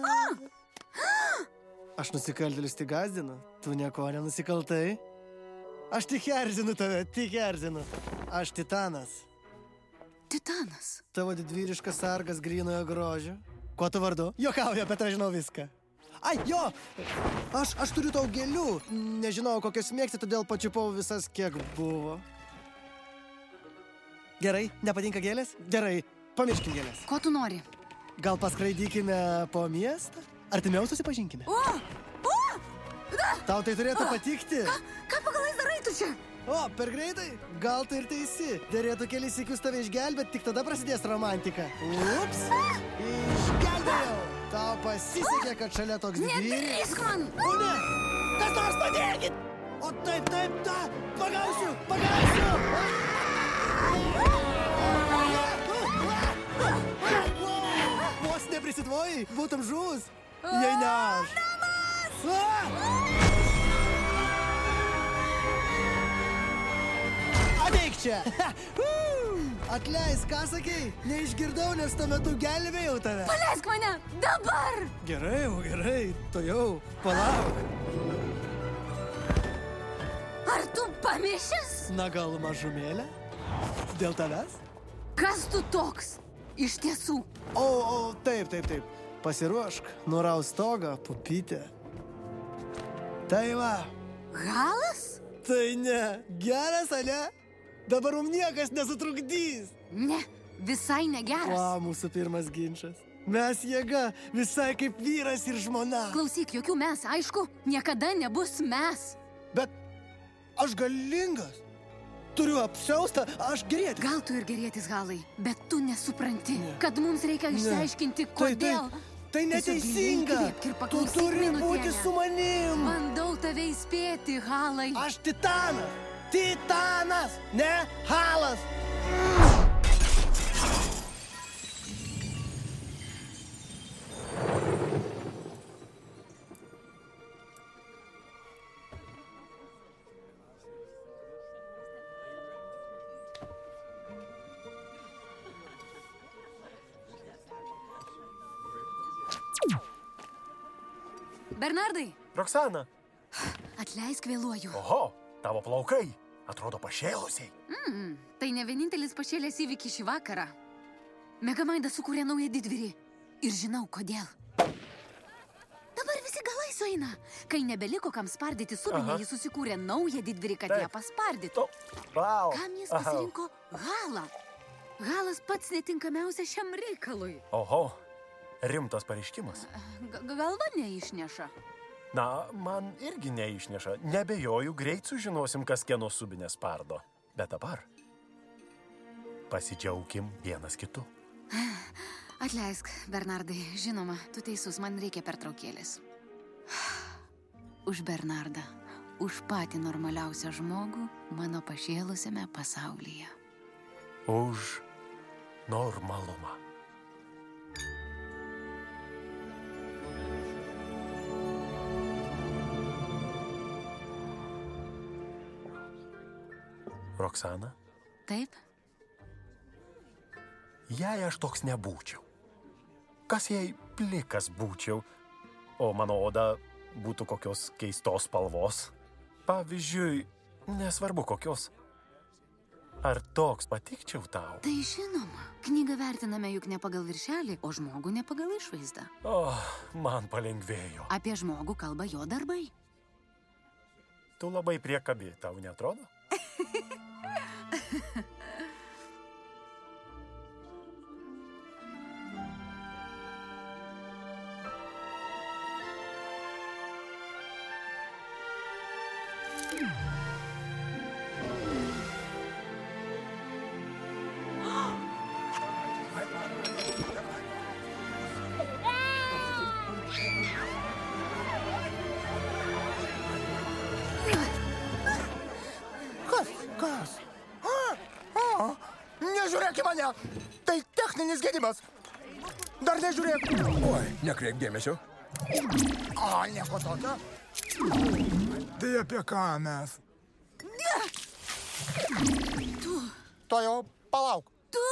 Aš nusikaltėlis tik gazdinu. Tu nieko nenusikaltai. Aš tik erzinu tave, tik erzinu. Aš Titanas. Titanas? Tavo didvyriškas sargas grynojo grožio. Kuo tu vardu? Juokauju, bet aš žinau viską. Ai, jo! Aš, aš turiu tau gėlių. Nežinau, kokias mėgsti, todėl pačiupau visas, kiek buvo. Gerai, nepatinka gėlės? Gerai, pamirškim gėlės. Ko tu nori? Gal paskraidykime po miestą? Artimiau susipažinkime. O! O! Tau tai turėtų patikti. Ką, ką pagalais darai tu čia? O, per greitai? Gal tai ir teisi. Dėrėtų kelis sykius tave išgelbėt, tik tada prasidės romantika. Ups! Išgelbėjau! Tau pasisekė, kad šalia toks didvyris. Nedrįsk man! O ne! Kas nors padėkit! O taip, taip, ta! Pagausiu! Pagausiu! Vos neprisitvojai, būtum žuvus. Jei ne aš. Ateik čia! Atleisk, ką sakei? Neišgirdau, nes tuo metu gelbėjau tave. Paleisk mane! Dabar! Gerai, jau gerai. To jau. Palauk. Ar tu pamišęs? Na gal mažumėlę? Dėl tavęs? Kas tu toks? Iš tiesų. O, o, taip, taip, taip. Pasiruošk, nuraus stogą, pupytę. Tai va. Halas? Tai ne. Geras, ane? Dabar mum niekas nesutrukdys. Ne, visai negeras. O, mūsų pirmas ginčas. Mes jėga, visai kaip vyras ir žmona. Klausyk, jokių mes, aišku, niekada nebus mes. Bet aš galingas. Turiu apsiaustą, aš gerėtis. Gal tu ir gerėtis, Halai, bet tu nesupranti, ne. kad mums reikia išsiaiškinti, kodėl. Tai, tai, tai neteisinga. Tu turi būti su manim. Bandau tave įspėti, Halai. Aš Titanas. Titanas, ne Halas. Bernardai. Roksana. Atleisk, vėluoju. Oho, tavo plaukai. Atrodo pašėlusiai. Mm, tai ne vienintelis pašėlės įvykis šį vakarą. Megamaida sukūrė naują didvyrį. Ir žinau, kodėl. Dabar visi galai sueina. Kai nebeliko kam spardyti subinę, jis susikūrė naują didvyrį, kad ją paspardytų. Wow. Kam jis pasirinko Halą? Halas pats netinkamiausias šiam reikalui. Oho, rimtas pareiškimas. G galva neišneša. Na, man irgi neišneša. Nebejoju, greit sužinosim, kas kieno subinę spardo. Bet dabar pasidžiaukim vienas kitu. Atleisk, Bernardai. Žinoma, tu teisus, man reikia pertraukėlės. Už Bernardą, už patį normaliausią žmogų mano pašėlusiame pasaulyje. Už normalumą. Roksana? Taip? Jei aš toks nebūčiau, kas jei plikas būčiau, o mano oda būtų kokios keistos spalvos? Pavyzdžiui, nesvarbu kokios. Ar toks patikčiau tau? Tai žinoma, knygą vertiname juk ne pagal viršelį, o žmogų ne pagal išvaizdą. O, man palengvėjo. Apie žmogų kalba jo darbai. Tu labai priekabi, tau neatrodo? Nežiūrėk į mane! Tai techninis gedimas! Dar nežiūrėk! Oi, nekreip dėmesio. O, nieko tokio. Tai apie ką mes? Tu! To jau palauk. Tu!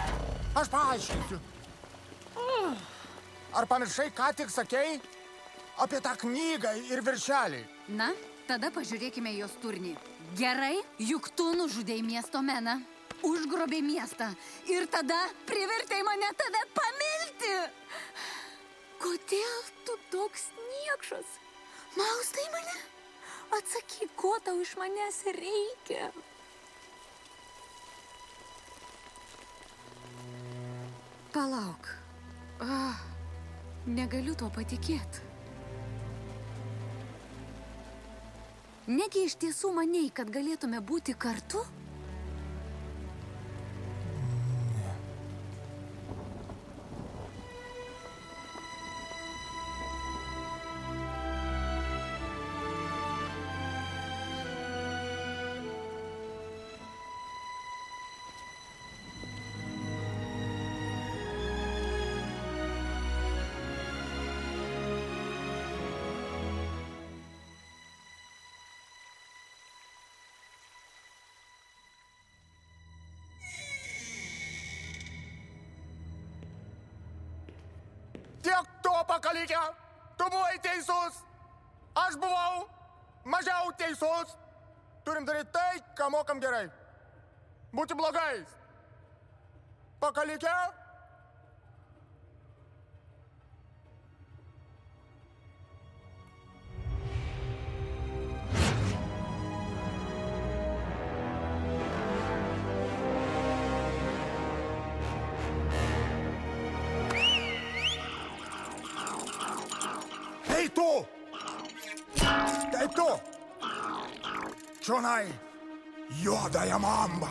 Aš paaiškinsiu. Ar pamiršai, ką tik sakei? apie tą knygą ir viršelį. Na, tada pažiūrėkime jos turinį. Gerai, juk tu nužudei miesto meną, užgrobei miestą ir tada privertei mane tave pamilti. Kodėl tu toks niekšas? Maustai mane? Atsakyk, ko tau iš manęs reikia? Palauk. Ah, negaliu to patikėti. Negi iš tiesų manei, kad galėtume būti kartu? Tiek to pakalikę, tu buvai teisus, aš buvau mažiau teisus. Turim daryti tai, ką mokam gerai. Būti blogais. Pakalikę? Ei tu! Ei tu! Čionai juodąją mambą.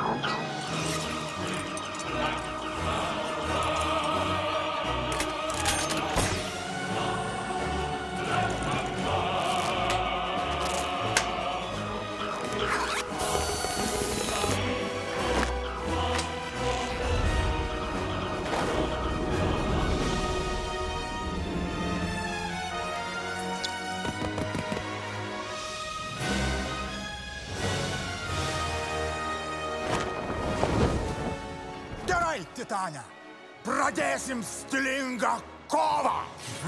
Titane, pradėsim stilingą kovą.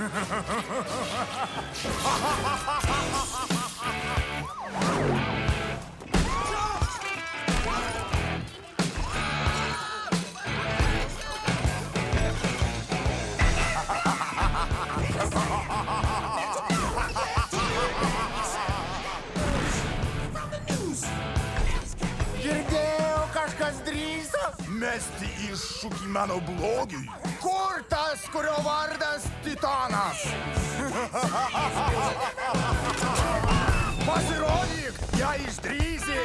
Girdėjau, kažkas drįso mesti iššūkį mano blogiui. Kur tas, kurio vardas Titanas? Pasirodyk, jei išdrįsi.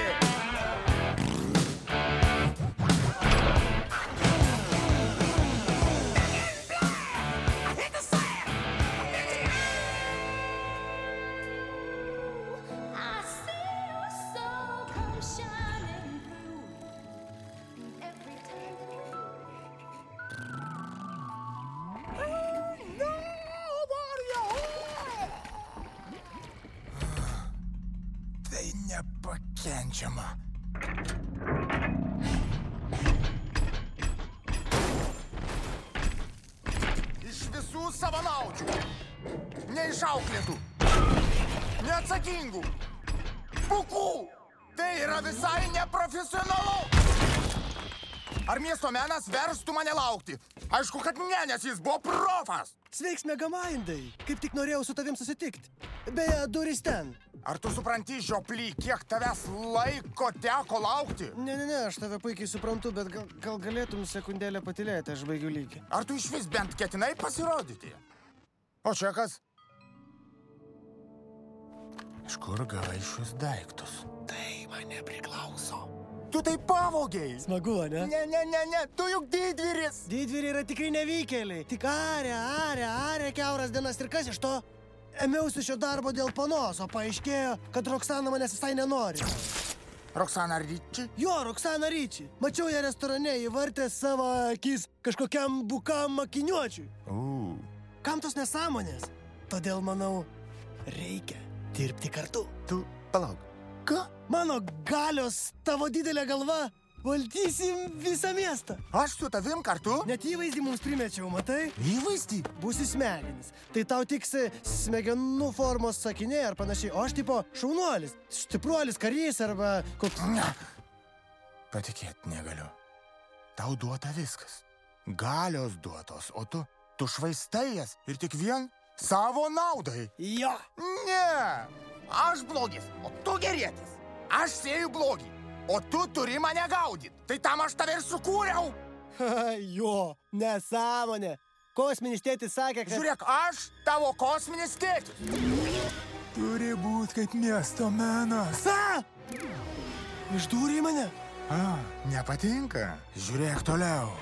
Tai nepakenčiama. Iš visų savanaudžių, neišauklėtų, neatsakingų, pukų, tai yra visai neprofesionalu. Ar miesto menas verstų mane laukti? Aišku, kad ne, nes jis buvo profas. Sveiks, Megamaindai. Kaip tik norėjau su tavim susitikti. Beje, durys ten. Ar tu supranti, žioply, kiek tavęs laiko teko laukti? Ne, ne, ne, aš tave puikiai suprantu, bet gal, gal galėtum sekundėlę patylėti, aš baigiu lygį. Ar tu išvis bent ketinai pasirodyti? O čia kas? Iš kur gavai šius daiktus? Tai mane priklauso. Tu tai pavogiai. Smagu, ne? Ne, ne, ne, ne, tu juk didvyris. Didvyriai yra tikrai nevykėliai. Tik arė, arė, arė kiauras dienas ir kas iš to? Ėmiausi šio darbo dėl panos, o paaiškėjo, kad Roksana manęs visai nenori. Roksana Ricci? Jo, Roksana Ricci. Mačiau ją restorane, įvartė savo akis kažkokiam bukam akiniuočiui. Uh. Kam tos nesąmonės? Todėl, manau, reikia dirbti kartu. Tu, palauk. Ką? Mano galios, tavo didelė galva. valdysim visą miestą. Aš su tavim kartu? Net įvaizdį mums primečiau, matai? Įvaizdį? Būsi smegenis. Tai tau tiks smegenų formos sakiniai ar panašiai. O aš tipo šaunuolis, stipruolis, karys arba koks... Ne. Patikėt negaliu. Tau duota viskas. Galios duotos, o tu, tu švaistai jas ir tik vien savo naudai. Jo. Ne. Aš blogis, o tu gerėtis. Aš sėju blogį, o tu turi mane gaudyti. Tai tam aš tave ir sukūriau. Jo, nesąmonė. Kosminis tėtis sakė, kad... Žiūrėk, aš tavo kosminis tėtis. Turi būt kaip miesto menas. Sa! Išdūrė mane? A, nepatinka. Žiūrėk toliau.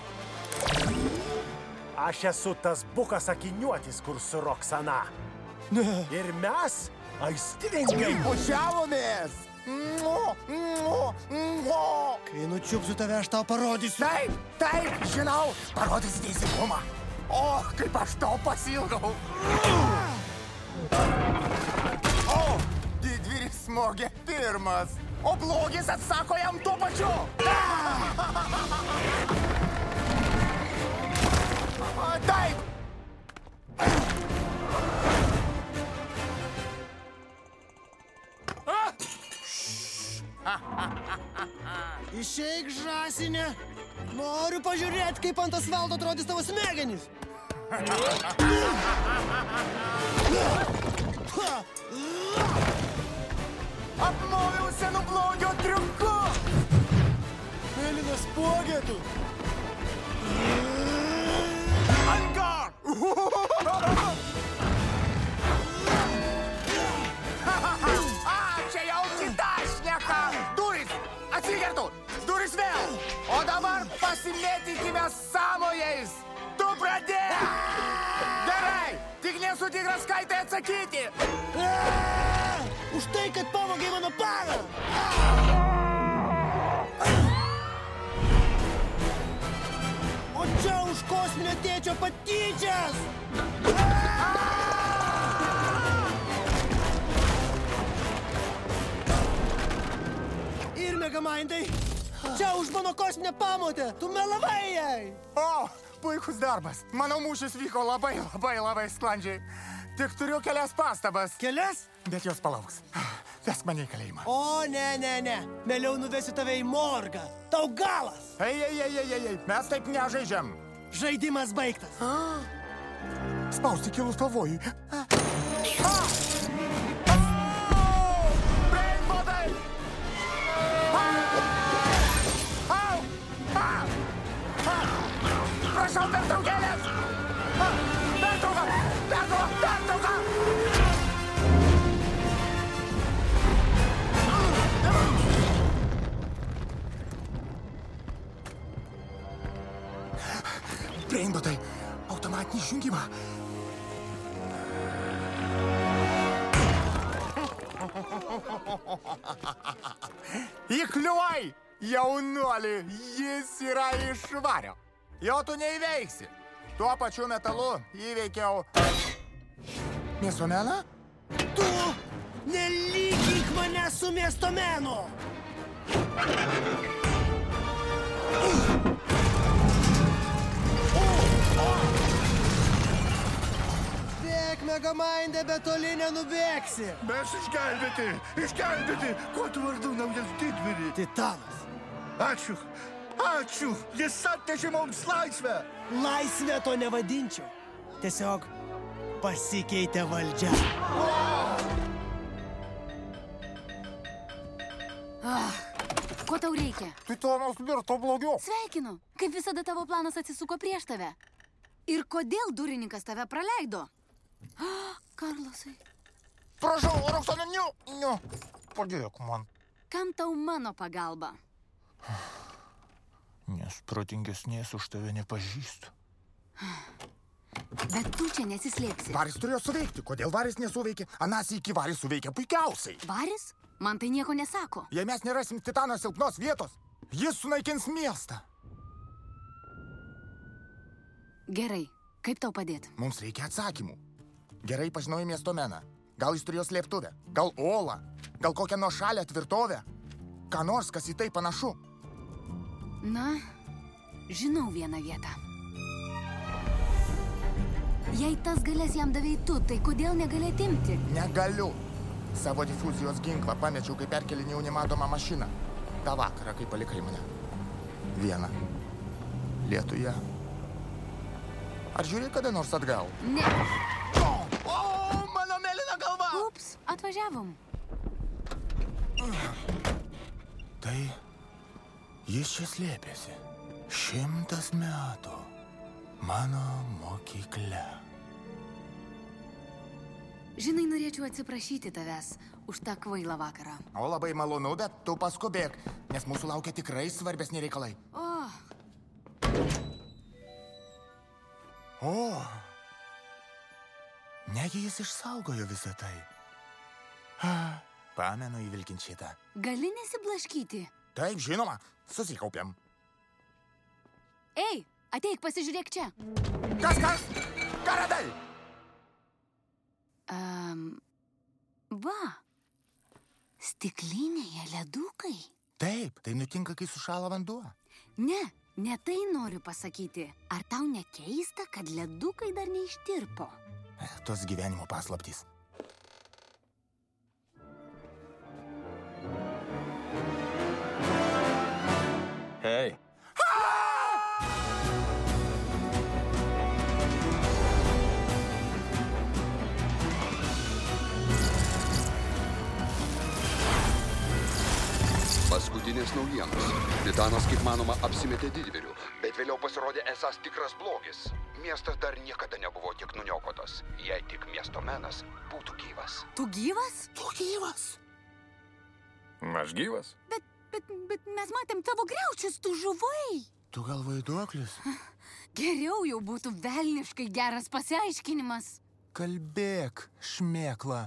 Aš esu tas bukas akiniuotis, kur su Roksana. Ne. Ir mes aistringai bučiavomės. Mo, mo, mo. Kai nučiupsiu tave, aš tau parodysiu. Taip, taip, žinau. Parodysi teisingumą. O, kaip aš tau pasilgau. O, didvyris smogė pirmas. O blogis atsako jam tuo pačiu. Taip. Išeik, žąsinė. Noriu pažiūrėti, kaip ant asfalto atrodys tavo smegenys. Apmoviau senų blogio triuku. Mėlynas pogėtų. Angard! A, čia jau kita šneka. Durys, atsigertų. Durys vėl. O dabar pasimėtykime sąmojais. Tu pradėk. Gerai, tik nesu tikras, ką tai atsakyti. Už tai, kad pavogė mano parą. O čia už kosminio tėčio patyčias. Ir Megamindai, čia už mano kosminę pamotę. Tu melavai jai. O, puikus darbas. Mano mūšis vyko labai, labai, labai sklandžiai. Tik turiu kelias pastabas. Kelias? Bet jos palauks. Vesk mane į kalėjimą. O, ne, ne, ne. Mėliau nuvesiu tave į morgą. Tau galas. Ei, ei, ei, ei, ei, mes taip nežaidžiam. Žaidimas baigtas. Spausti kilus pavojui. Brainbodai! Prašau, pertraukėlės! Pertrauka! Pertrauka! Pertrauka! Brainbodai, automatinį išjungimą. Įkliuvai, jaunuoli, jis yra iš vario. Jo tu neįveiksi. Tuo pačiu metalu įveikiau... Miestomeną? Tu nelygink mane su miestomenu! Bėk, Megamindai, bet toli nenubėgsi. Mes išgelbėti, išgelbėti. Kuo tu vardu naujas didvyrį? Titanas. Ačiū, ačiū. Jis atnešė mums laisvę. Laisvę to nevadinčiau. Tiesiog pasikeitė valdžia. Ah, ko tau reikia? Titanas virto blogiau. Sveikinu. Kaip visada tavo planas atsisuko prieš tave. Ir kodėl durininkas tave praleido? Ah, Karlosai. Prašau, Roksana, niu, niu. Padėk man. Kam tau mano pagalba? Nes protingesnės už tave nepažįstu. Bet tu čia nesislėpsi. Varis turėjo suveikti. Kodėl varis nesuveikė? Anas iki varis suveikia puikiausiai. Varis? Man tai nieko nesako. Jei mes nerasim Titano silpnos vietos, jis sunaikins miestą. Gerai. Kaip tau padėti? Mums reikia atsakymų. Gerai pažinojai miestomeną. Gal jis turėjo slėptuvę, gal olą, gal kokią nuošalę tvirtovę. Ką nors, kas į tai panašu. Na, žinau vieną vietą. Jei tas galės jam davėjai tu, tai kodėl negali atimti? Negaliu. Savo difuzijos ginklą pamečiau, kai perkelinėjau nematomą mašiną. Ta vakarą, kai palikai mane. Vieną. Lietuje. Ar žiūrėjai kada nors atgal? Ne. O, o, mano mėlyna galva! Ups, atvažiavom. Tai jis čia slėpėsi. Šimtas metų. Mano mokykla. Žinai, norėčiau atsiprašyti tavęs už tą kvailą vakarą. O labai malonu, bet tu paskubėk, nes mūsų laukia tikrai svarbesni reikalai. O. O. Negi jis išsaugojo visą tai. Pamenu įvilkint šitą. Gali nesiblaškyti? Taip, žinoma, susikaupiam. Ei, ateik, pasižiūrėk čia. Kas, kas? Ką radai? Um, va, stiklinėje ledukai. Taip, tai nutinka, kai sušąla vanduo. Ne, ne tai noriu pasakyti. Ar tau nekeista, kad ledukai dar neištirpo? Tos gyvenimo paslaptys. Hei. Paskutinės naujienos. Titanas, kaip manoma, apsimetė didvyriu, bet vėliau pasirodė esąs tikras blogis. Miestas dar niekada nebuvo tiek nuniokotas, jei tik miesto menas būtų gyvas. Tu gyvas? Tu gyvas. Aš gyvas? Bet, bet, bet mes matėm tavo griaučius, tu žuvai. Tu gal vaiduoklis? Geriau jau būtų velniškai geras pasiaiškinimas. Kalbėk, šmėkla.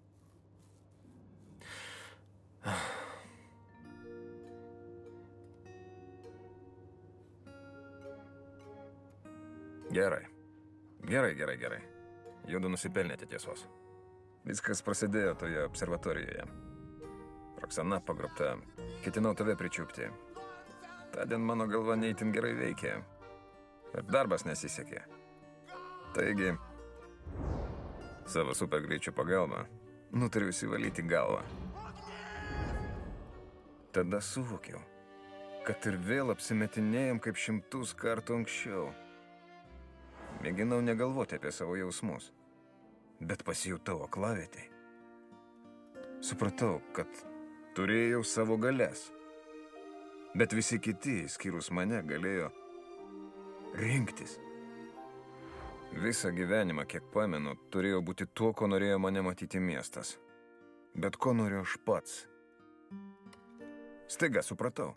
Gerai. Gerai, gerai, gerai. Judu nusipelnėte tiesos. Viskas prasidėjo toje observatorijoje. Roksana pagrobta. Ketinau tave pričiupti. Tądien mano galva neįtin gerai veikė. Ir darbas nesisekė. Taigi, savo supergreičio pagalba nutariu įsivalyti galvą. Tada suvokiau, kad ir vėl apsimetinėjom kaip šimtus kartų anksčiau. Mėginau negalvoti apie savo jausmus, bet pasijutau aklavietėj. Supratau, kad turėjau savo galias, bet visi kiti, skyrus mane, galėjo rinktis. Visą gyvenimą, kiek pamenu, turėjau būti tuo, ko norėjo mane matyti miestas. Bet ko noriu aš pats? Staiga supratau.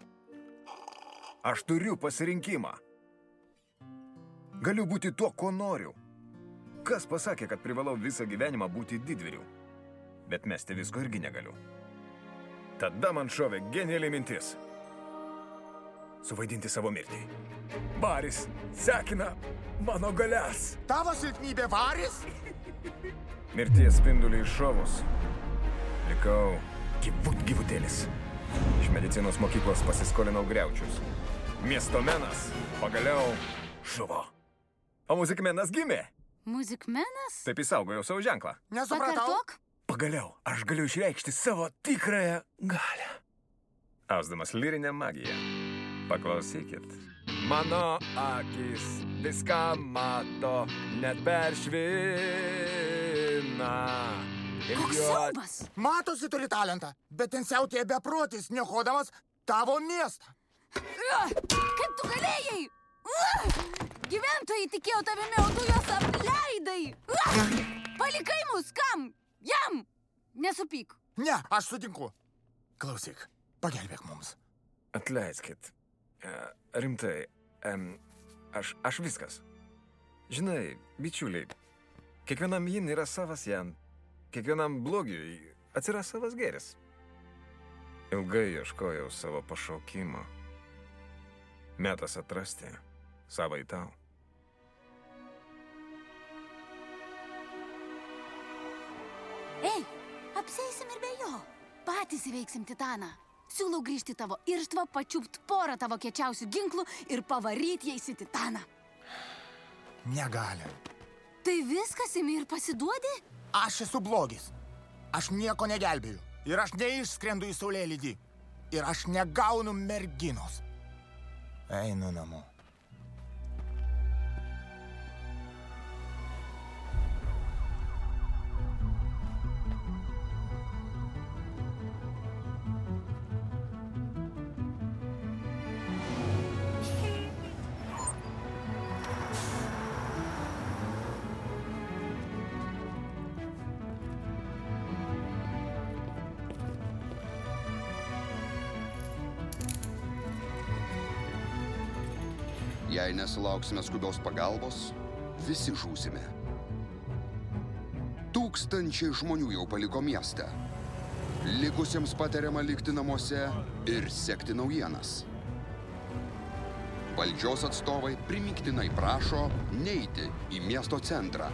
Aš turiu pasirinkimą. Galiu būti tuo, ko noriu. Kas pasakė, kad privalau visą gyvenimą būti didvyriu? Bet mesti visko irgi negaliu. Tada man šovė geniali mintis. Suvaidinti savo mirtį. Varis sekina mano galias. Tavo silpnybė varis? Mirties spindulį iššovus. Likau gyvut gyvutėlis. Iš medicinos mokyklos pasiskolinau griaučius. Miesto menas pagaliau žuvo. O muzikmenas gimė. Muzikmenas? Taip įsaugojau savo ženklą. Nesupratau. Pakartok? Pagaliau, aš galiu išreikšti savo tikrąją galią. Ausdamas lyrinę magiją. Paklausykit. Mano akis viską mato, net per šviną. Koks siaubas? Matosi turi talentą, bet ten siautėja beprotis, niokodamas tavo miestą. Kaip tu galėjai? Gyventojai tikėjo tavimi, o tu juos apleidai. Palikai mus, kam? Jam! Nesupyk. Ne, aš sutinku. Klausyk, pagelbėk mums. Atleiskit. Rimtai, aš, aš viskas. Žinai, bičiuliai, kiekvienam jin yra savas jan. Kiekvienam blogiui atsiras savas gėris. Ilgai ieškojau savo pašaukimo. Metas atrasti savai tau. Ei, apseisim ir be jo. Patys įveiksim Titaną. Siūlau grįžti tavo irštvą, pačiupt porą tavo kiečiausių ginklų ir pavaryti jais į Titaną. Negali. Tai viskas, imi ir pasiduodi? Aš esu blogis. Aš nieko negelbėju. Ir aš neišskrendu į saulėlydį. Ir aš negaunu merginos. Einu namo. Jei nesulauksime skubios pagalbos, visi žūsime. Tūkstančiai žmonių jau paliko miestą. Likusiems patariama likti namuose ir sekti naujienas. Valdžios atstovai primygtinai prašo neiti į miesto centrą.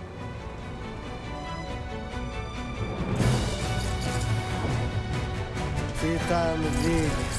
Titan Vilis.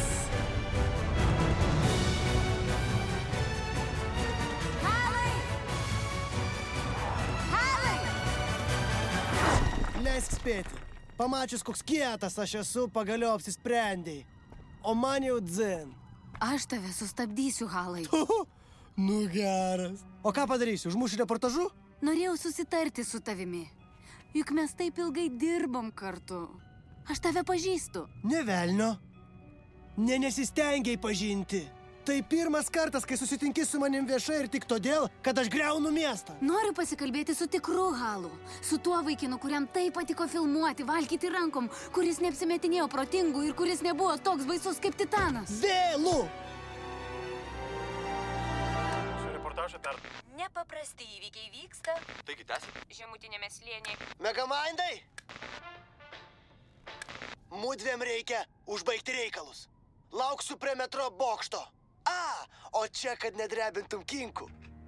Leisk spėti. Pamačius, koks kietas aš esu, pagaliau apsisprendėjai. O man jau dzin. Aš tave sustabdysiu, Halai. Nu geras. O ką padarysiu, užmušiu reportažu? Norėjau susitarti su tavimi. Juk mes taip ilgai dirbam kartu. Aš tave pažįstu. Ne velnio. Ne nesistengiai pažinti. Tai pirmas kartas, kai susitinki su manim viešai ir tik todėl, kad aš griaunu miestą. Noriu pasikalbėti su tikru Halu. Su tuo vaikinu, kuriam taip patiko filmuoti, valgyti rankom, kuris neapsimetinėjo protingų ir kuris nebuvo toks baisus kaip Titanas. Vėlu! Su reportažą per... Nepaprasti įvykiai vyksta. Taigi tęsim. Žemutinėme slėnyje. Megamindai! Mudviem reikia užbaigti reikalus. Lauksiu prie metro bokšto. A, o čia, kad nedrebintum kinkų.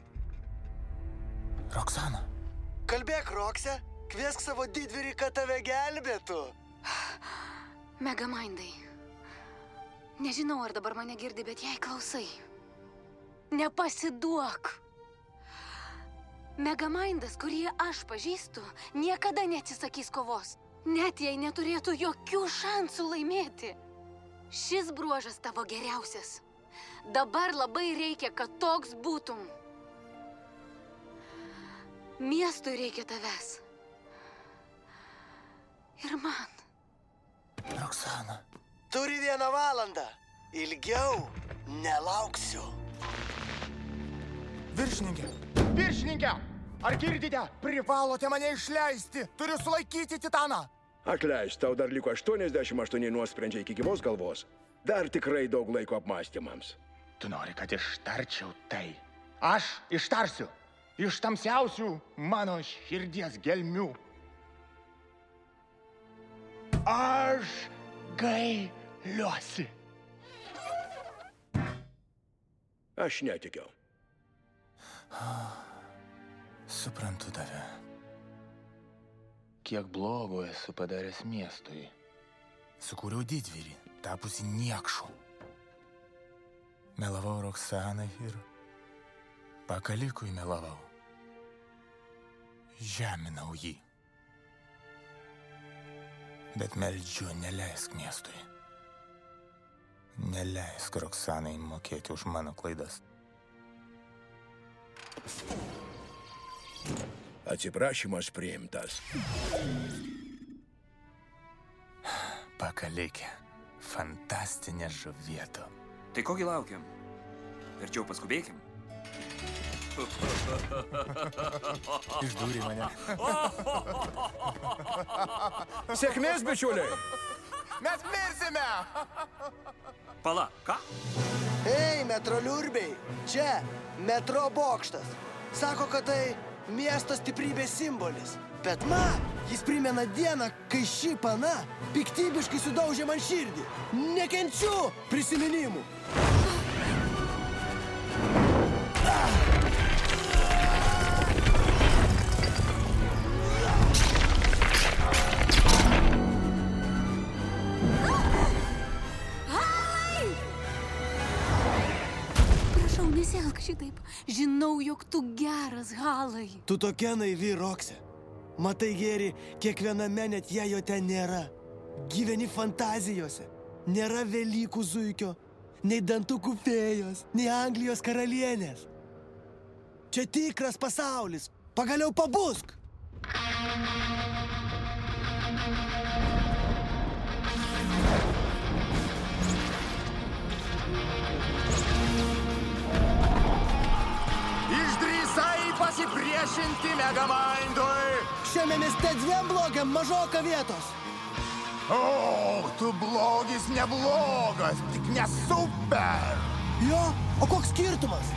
Roksana. Kalbėk, Rokse. Kviesk savo didvyrį, kad tave gelbėtų. Megamindai. Nežinau, ar dabar mane girdi, bet jei klausai. Nepasiduok. Megamindas, kurį aš pažįstu, niekada neatsisakys kovos. Net jei neturėtų jokių šansų laimėti. Šis bruožas tavo geriausias. Dabar labai reikia, kad toks būtum. Miestui reikia tavęs. Ir man. Roksana. Turi vieną valandą. Ilgiau nelauksiu. Viršininkė. Viršininkė. Ar girdite? Privalote mane išleisti. Turiu sulaikyti Titaną. Atleist, tau dar liko aštuoniasdešimt aštuoni nuosprendžiai iki gyvos galvos. Dar tikrai daug laiko apmąstymams. Tu nori, kad ištarčiau tai. Aš ištarsiu. Iš tamsiausių mano širdies gelmių. Aš gailiuosi. Aš netikiu. Suprantu tave. Kiek blogo esu padaręs miestui. Sukūriau didvyrį, tapusi niekšu. Melavau Roksanai ir pakalikui melavau. Žeminau jį. Bet meldžiu, neleisk miestui. Neleisk Roksanai mokėti už mano klaidas. Atsiprašymas priimtas. Pakalikė. Fantastinė žuvieto. Tai kogi laukiam? Verčiau paskubėkim. Išdūrė mane. Sėkmės, bičiuliai! Mes mirsime! Pala, ką? Ei, metroliurbiai, čia metro bokštas. Sako, kad tai miesto stiprybės simbolis. Bet man jis primena dieną, kai ši pana piktybiškai sudaužė man širdį. Nekenčiu prisiminimų. šitaip. Žinau, jog tu geras, Halai. Tu tokia naivi, Roksė. Matai gėrį, kiekviename net jei jo ten nėra. Gyveni fantazijose. Nėra Velykų zuikio, nei dantukų fėjos, nei Anglijos karalienės. Čia tikras pasaulis. Pagaliau pabusk. Išdrįsai pasipriešinti Megamaindui. Šiame mieste dviem blogiam mažoka vietos. O, tu blogis neblogas, tik ne super. Jo, o koks skirtumas?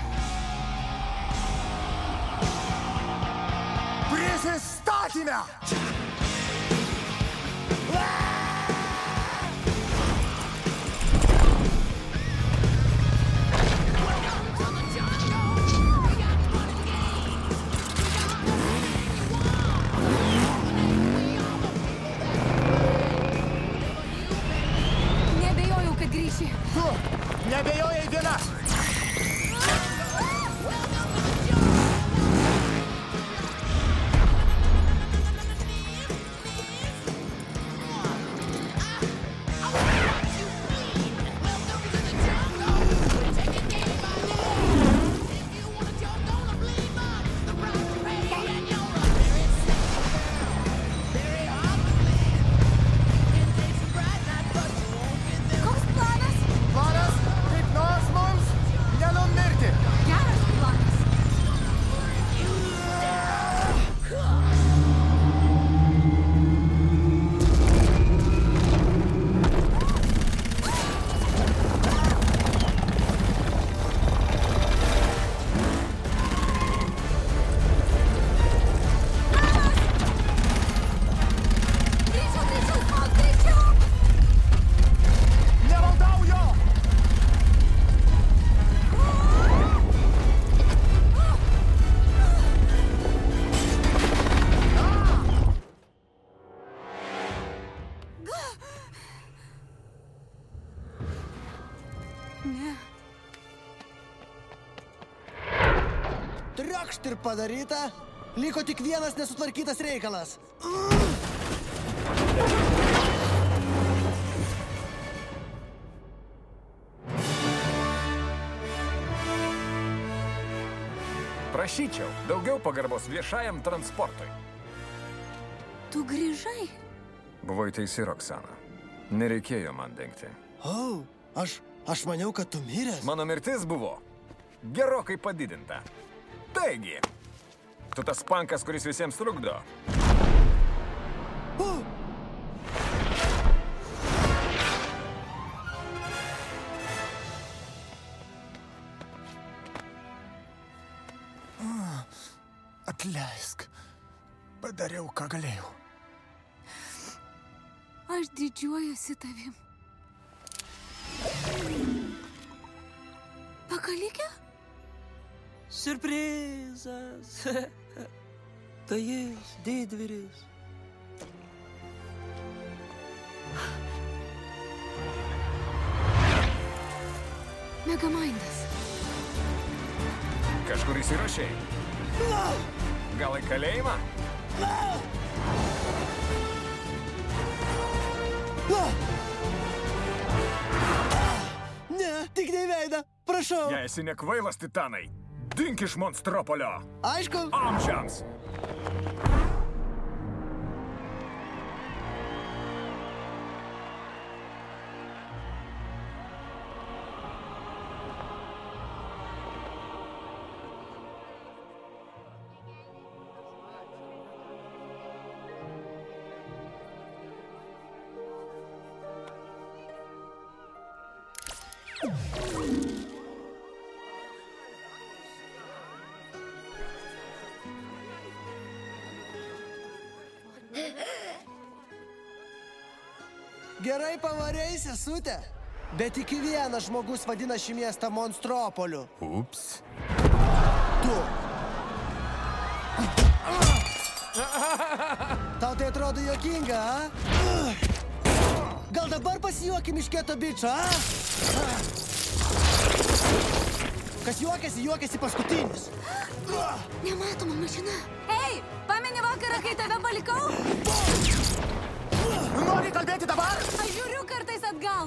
Prisistatyme! Nebejojau, kad grįši. Tu, nebejojai viena. Triokšt ir padaryta. Liko tik vienas nesutvarkytas reikalas. Prašyčiau, daugiau pagarbos viešajam transportui. Tu grįžai? Buvai teisi, Roksana. Nereikėjo man dengti. O, aš, aš maniau, kad tu miręs. Mano mirtis buvo gerokai padidinta. Taigi, tu tas pankas, kuris visiems trukdo. O! Atleisk. Padariau, ką galėjau. Aš didžiuojuosi tavim. Pakalikė? Siurprizas. Tai jis, didvyris. Megamindas. Kažkur įsirašei? Gal į kalėjimą? Ne, tik ne į veidą. Prašau. Jei esi nekvailas, titanai, dink iš Monstropolio. Aišku. Amžiams. Gerai pavarei, sesutė. Bet tik vienas žmogus vadina šį miestą Monstropoliu. Ups. Tu. Tau tai atrodo juokinga, a? Gal dabar pasijuokim iš kieto bičo, a? Kas juokiasi, juokiasi paskutinis. Nematoma mašina. Ei, pameni vakarą, kai tave palikau? Nori kalbėti dabar? Aš žiūriu kartais atgal.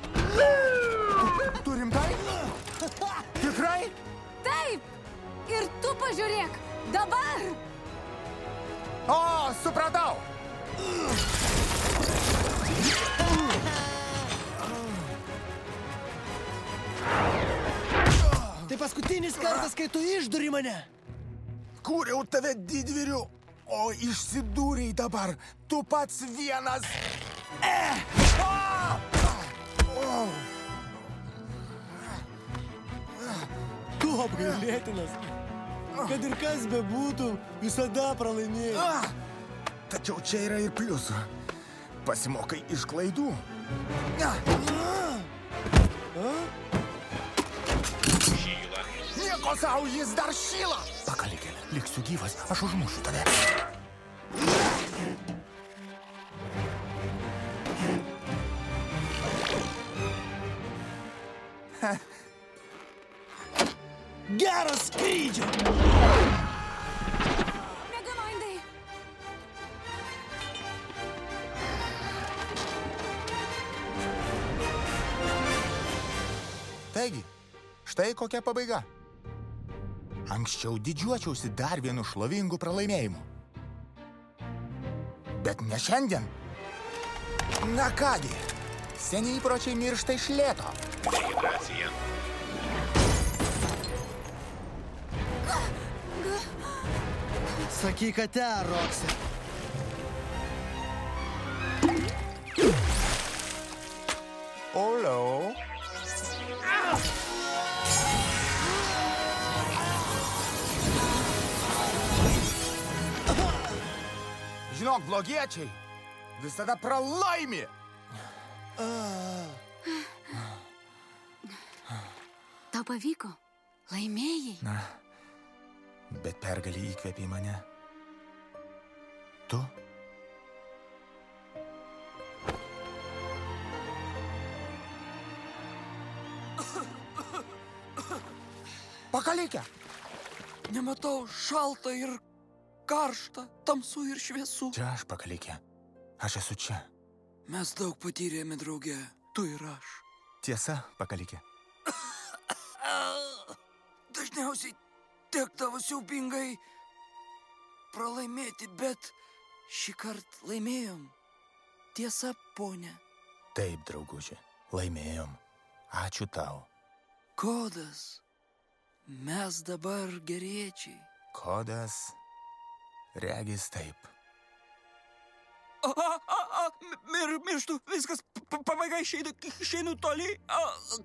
Tu rimtai? Tikrai? Taip. Ir tu pažiūrėk. Dabar. O, supratau. Tai paskutinis kartas, kai tu išduri mane. Kūriau tave didvyriu, o išsidūrei dabar. Tu pats vienas. E! Tu apgailėtinas. Kad ir kas bebūtų, visada pralaimėjai. Tačiau čia yra ir pliusų. Pasimokai iš klaidų. Nieko sau, jis dar šyla. Pakalikėlė, liksiu gyvas, aš užmušiu tave. Geras skrydžio! Meganoidai! Taigi, štai kokia pabaiga. Anksčiau didžiuočiausi dar vienu šlovingu pralaimėjimu. Bet ne šiandien. Na kągi, seni įpročiai miršta iš lėto. Dehidracija. Sakyk, kad te, Roksi. Oliau. Žinok, blogiečiai visada pralaimi. Tau pavyko. Laimėjai. Na, bet pergalį įkvėpė mane. Tu? Pakalikė. Nematau, šalta ir karšta, tamsu ir šviesu. Čia aš, Pakalikė. Aš esu čia. Mes daug patyrėme drauge, tu ir aš. Tiesa, Pakalikė. Dažniausiai tekdavo siaubingai pralaimėti, bet šį kartą laimėjom. Tiesa, ponia. Taip, drauguži, laimėjom. Ačiū tau. Kodas. Mes dabar geriečiai. Kodas. Regis taip. A, a, a, a, mir, mirštu, viskas, pabaiga, išeinu, išeinu toli. A,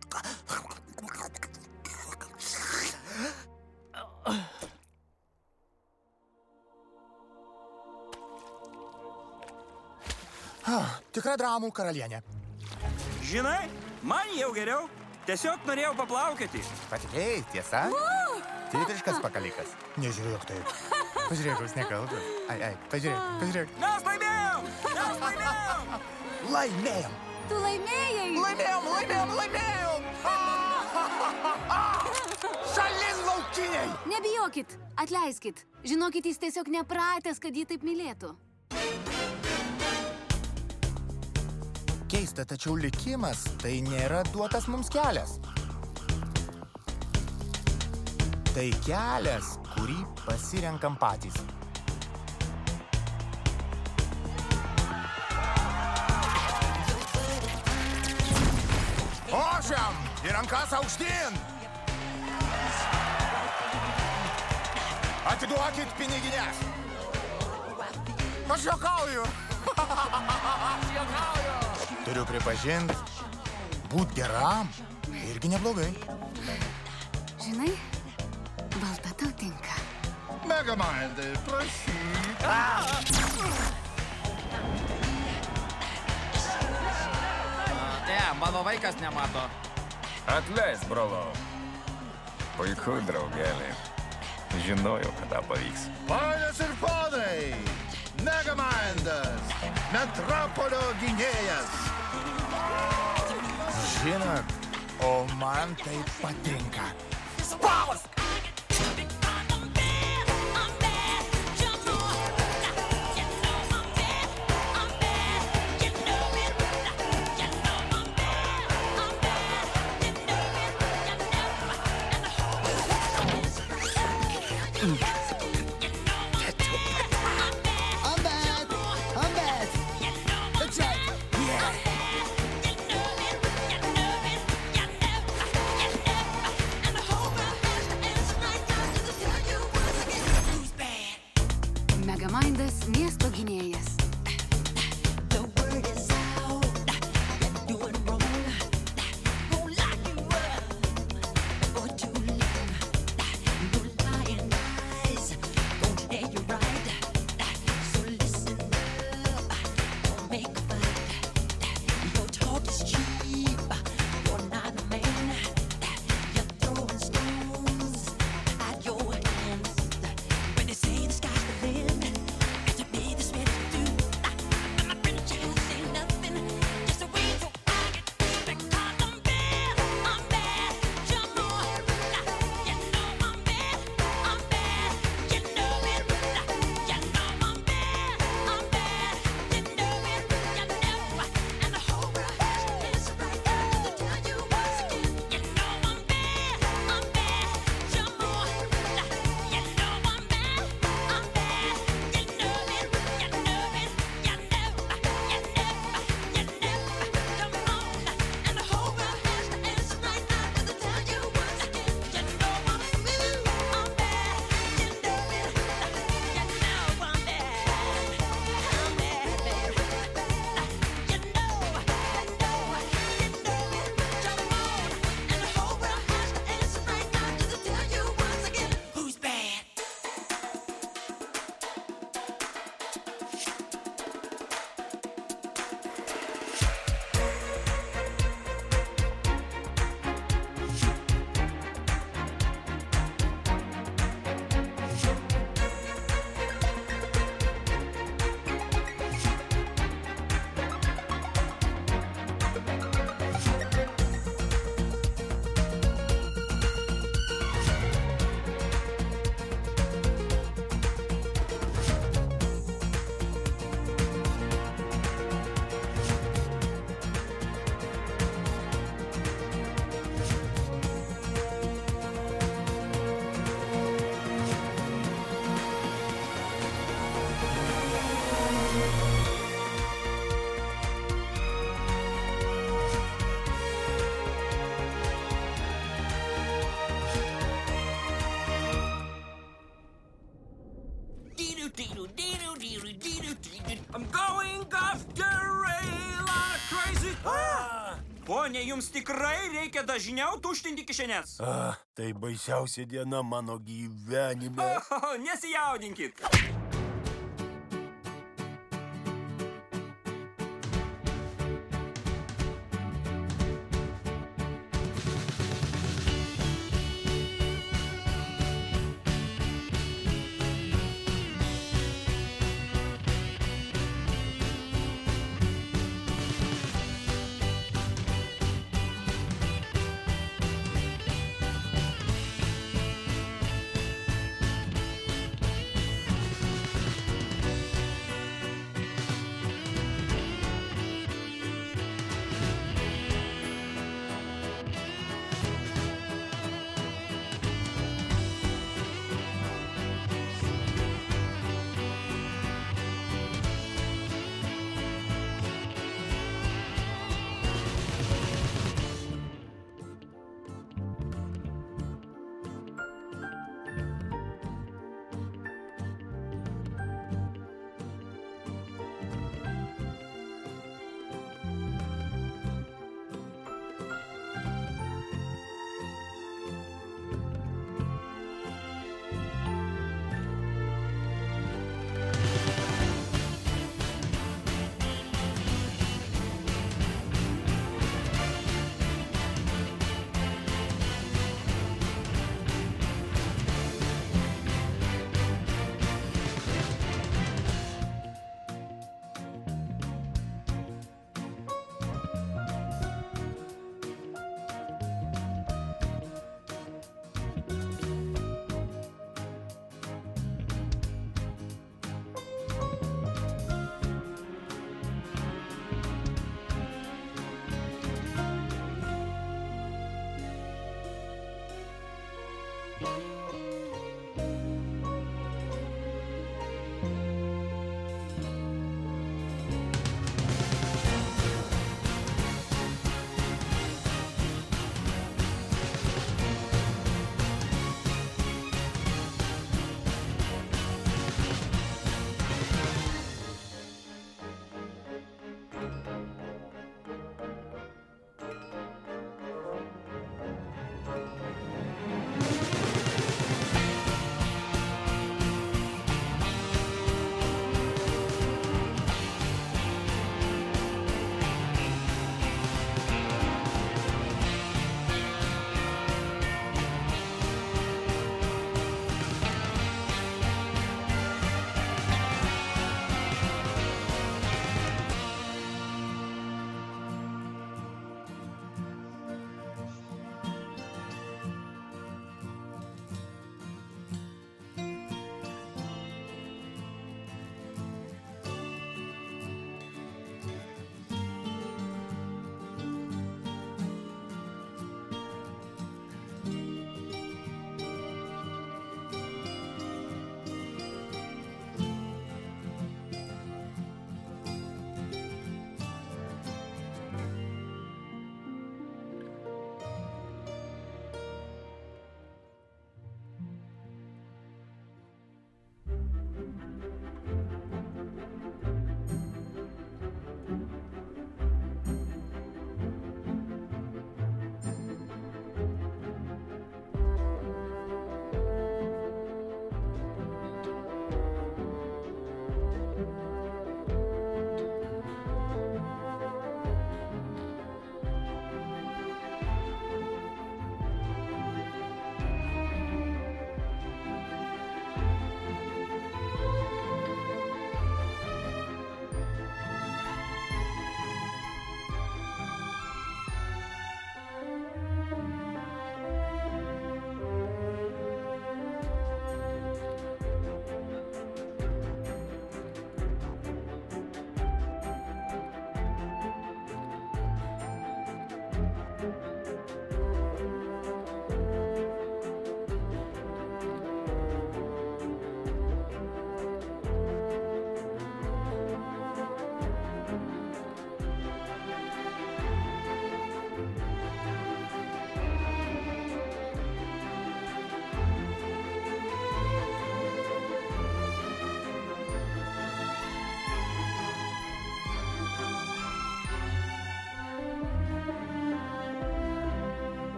ah, tikra dramų karalienė. Žinai, man jau geriau. Tiesiog norėjau paplaukėti. Patikėjai, tiesa? Tipiškas Pakalikas. Nežiūrėk taip. Pažiūrėk, jūs nekalbas. Ai, ai, pažiūrėk, pažiūrėk. Mes laimėjom! Mes laimėjom! Laimėjom! Tu laimėjai! Laimėjom, laimėjom, laimėjom! Šalin laukiniai! Nebijokit, atleiskit. Žinokit, jis tiesiog nepratęs, kad jį taip mylėtų. Keista, tačiau likimas tai nėra duotas mums kelias. Tai kelias, kurį pasirenkam patys. Ošiam! Ir rankas aukštyn! Atiduokit piniginės! Aš juokauju! Aš juokauju! Turiu pripažinti, būt geram irgi neblogai. Žinai, balta tau tinka. Megamind, prašyk. Ne, mano vaikas nemato. Atleisk, brolau. Puiku, draugelį. Žinojau, kada pavyks. Ponios ir ponai, Megamindas, Metropolio gynėjas. Žinot, o man tai patinka. Spausk! I'm bad. I'm bad. That's right. Megamindas miesto gynėjas. I'm going off the rail like crazy. Pone, jums tikrai reikia dažniau tuštinti kišenes. Ah, tai baisiausia diena mano gyvenime. Oh, nesijaudinkit.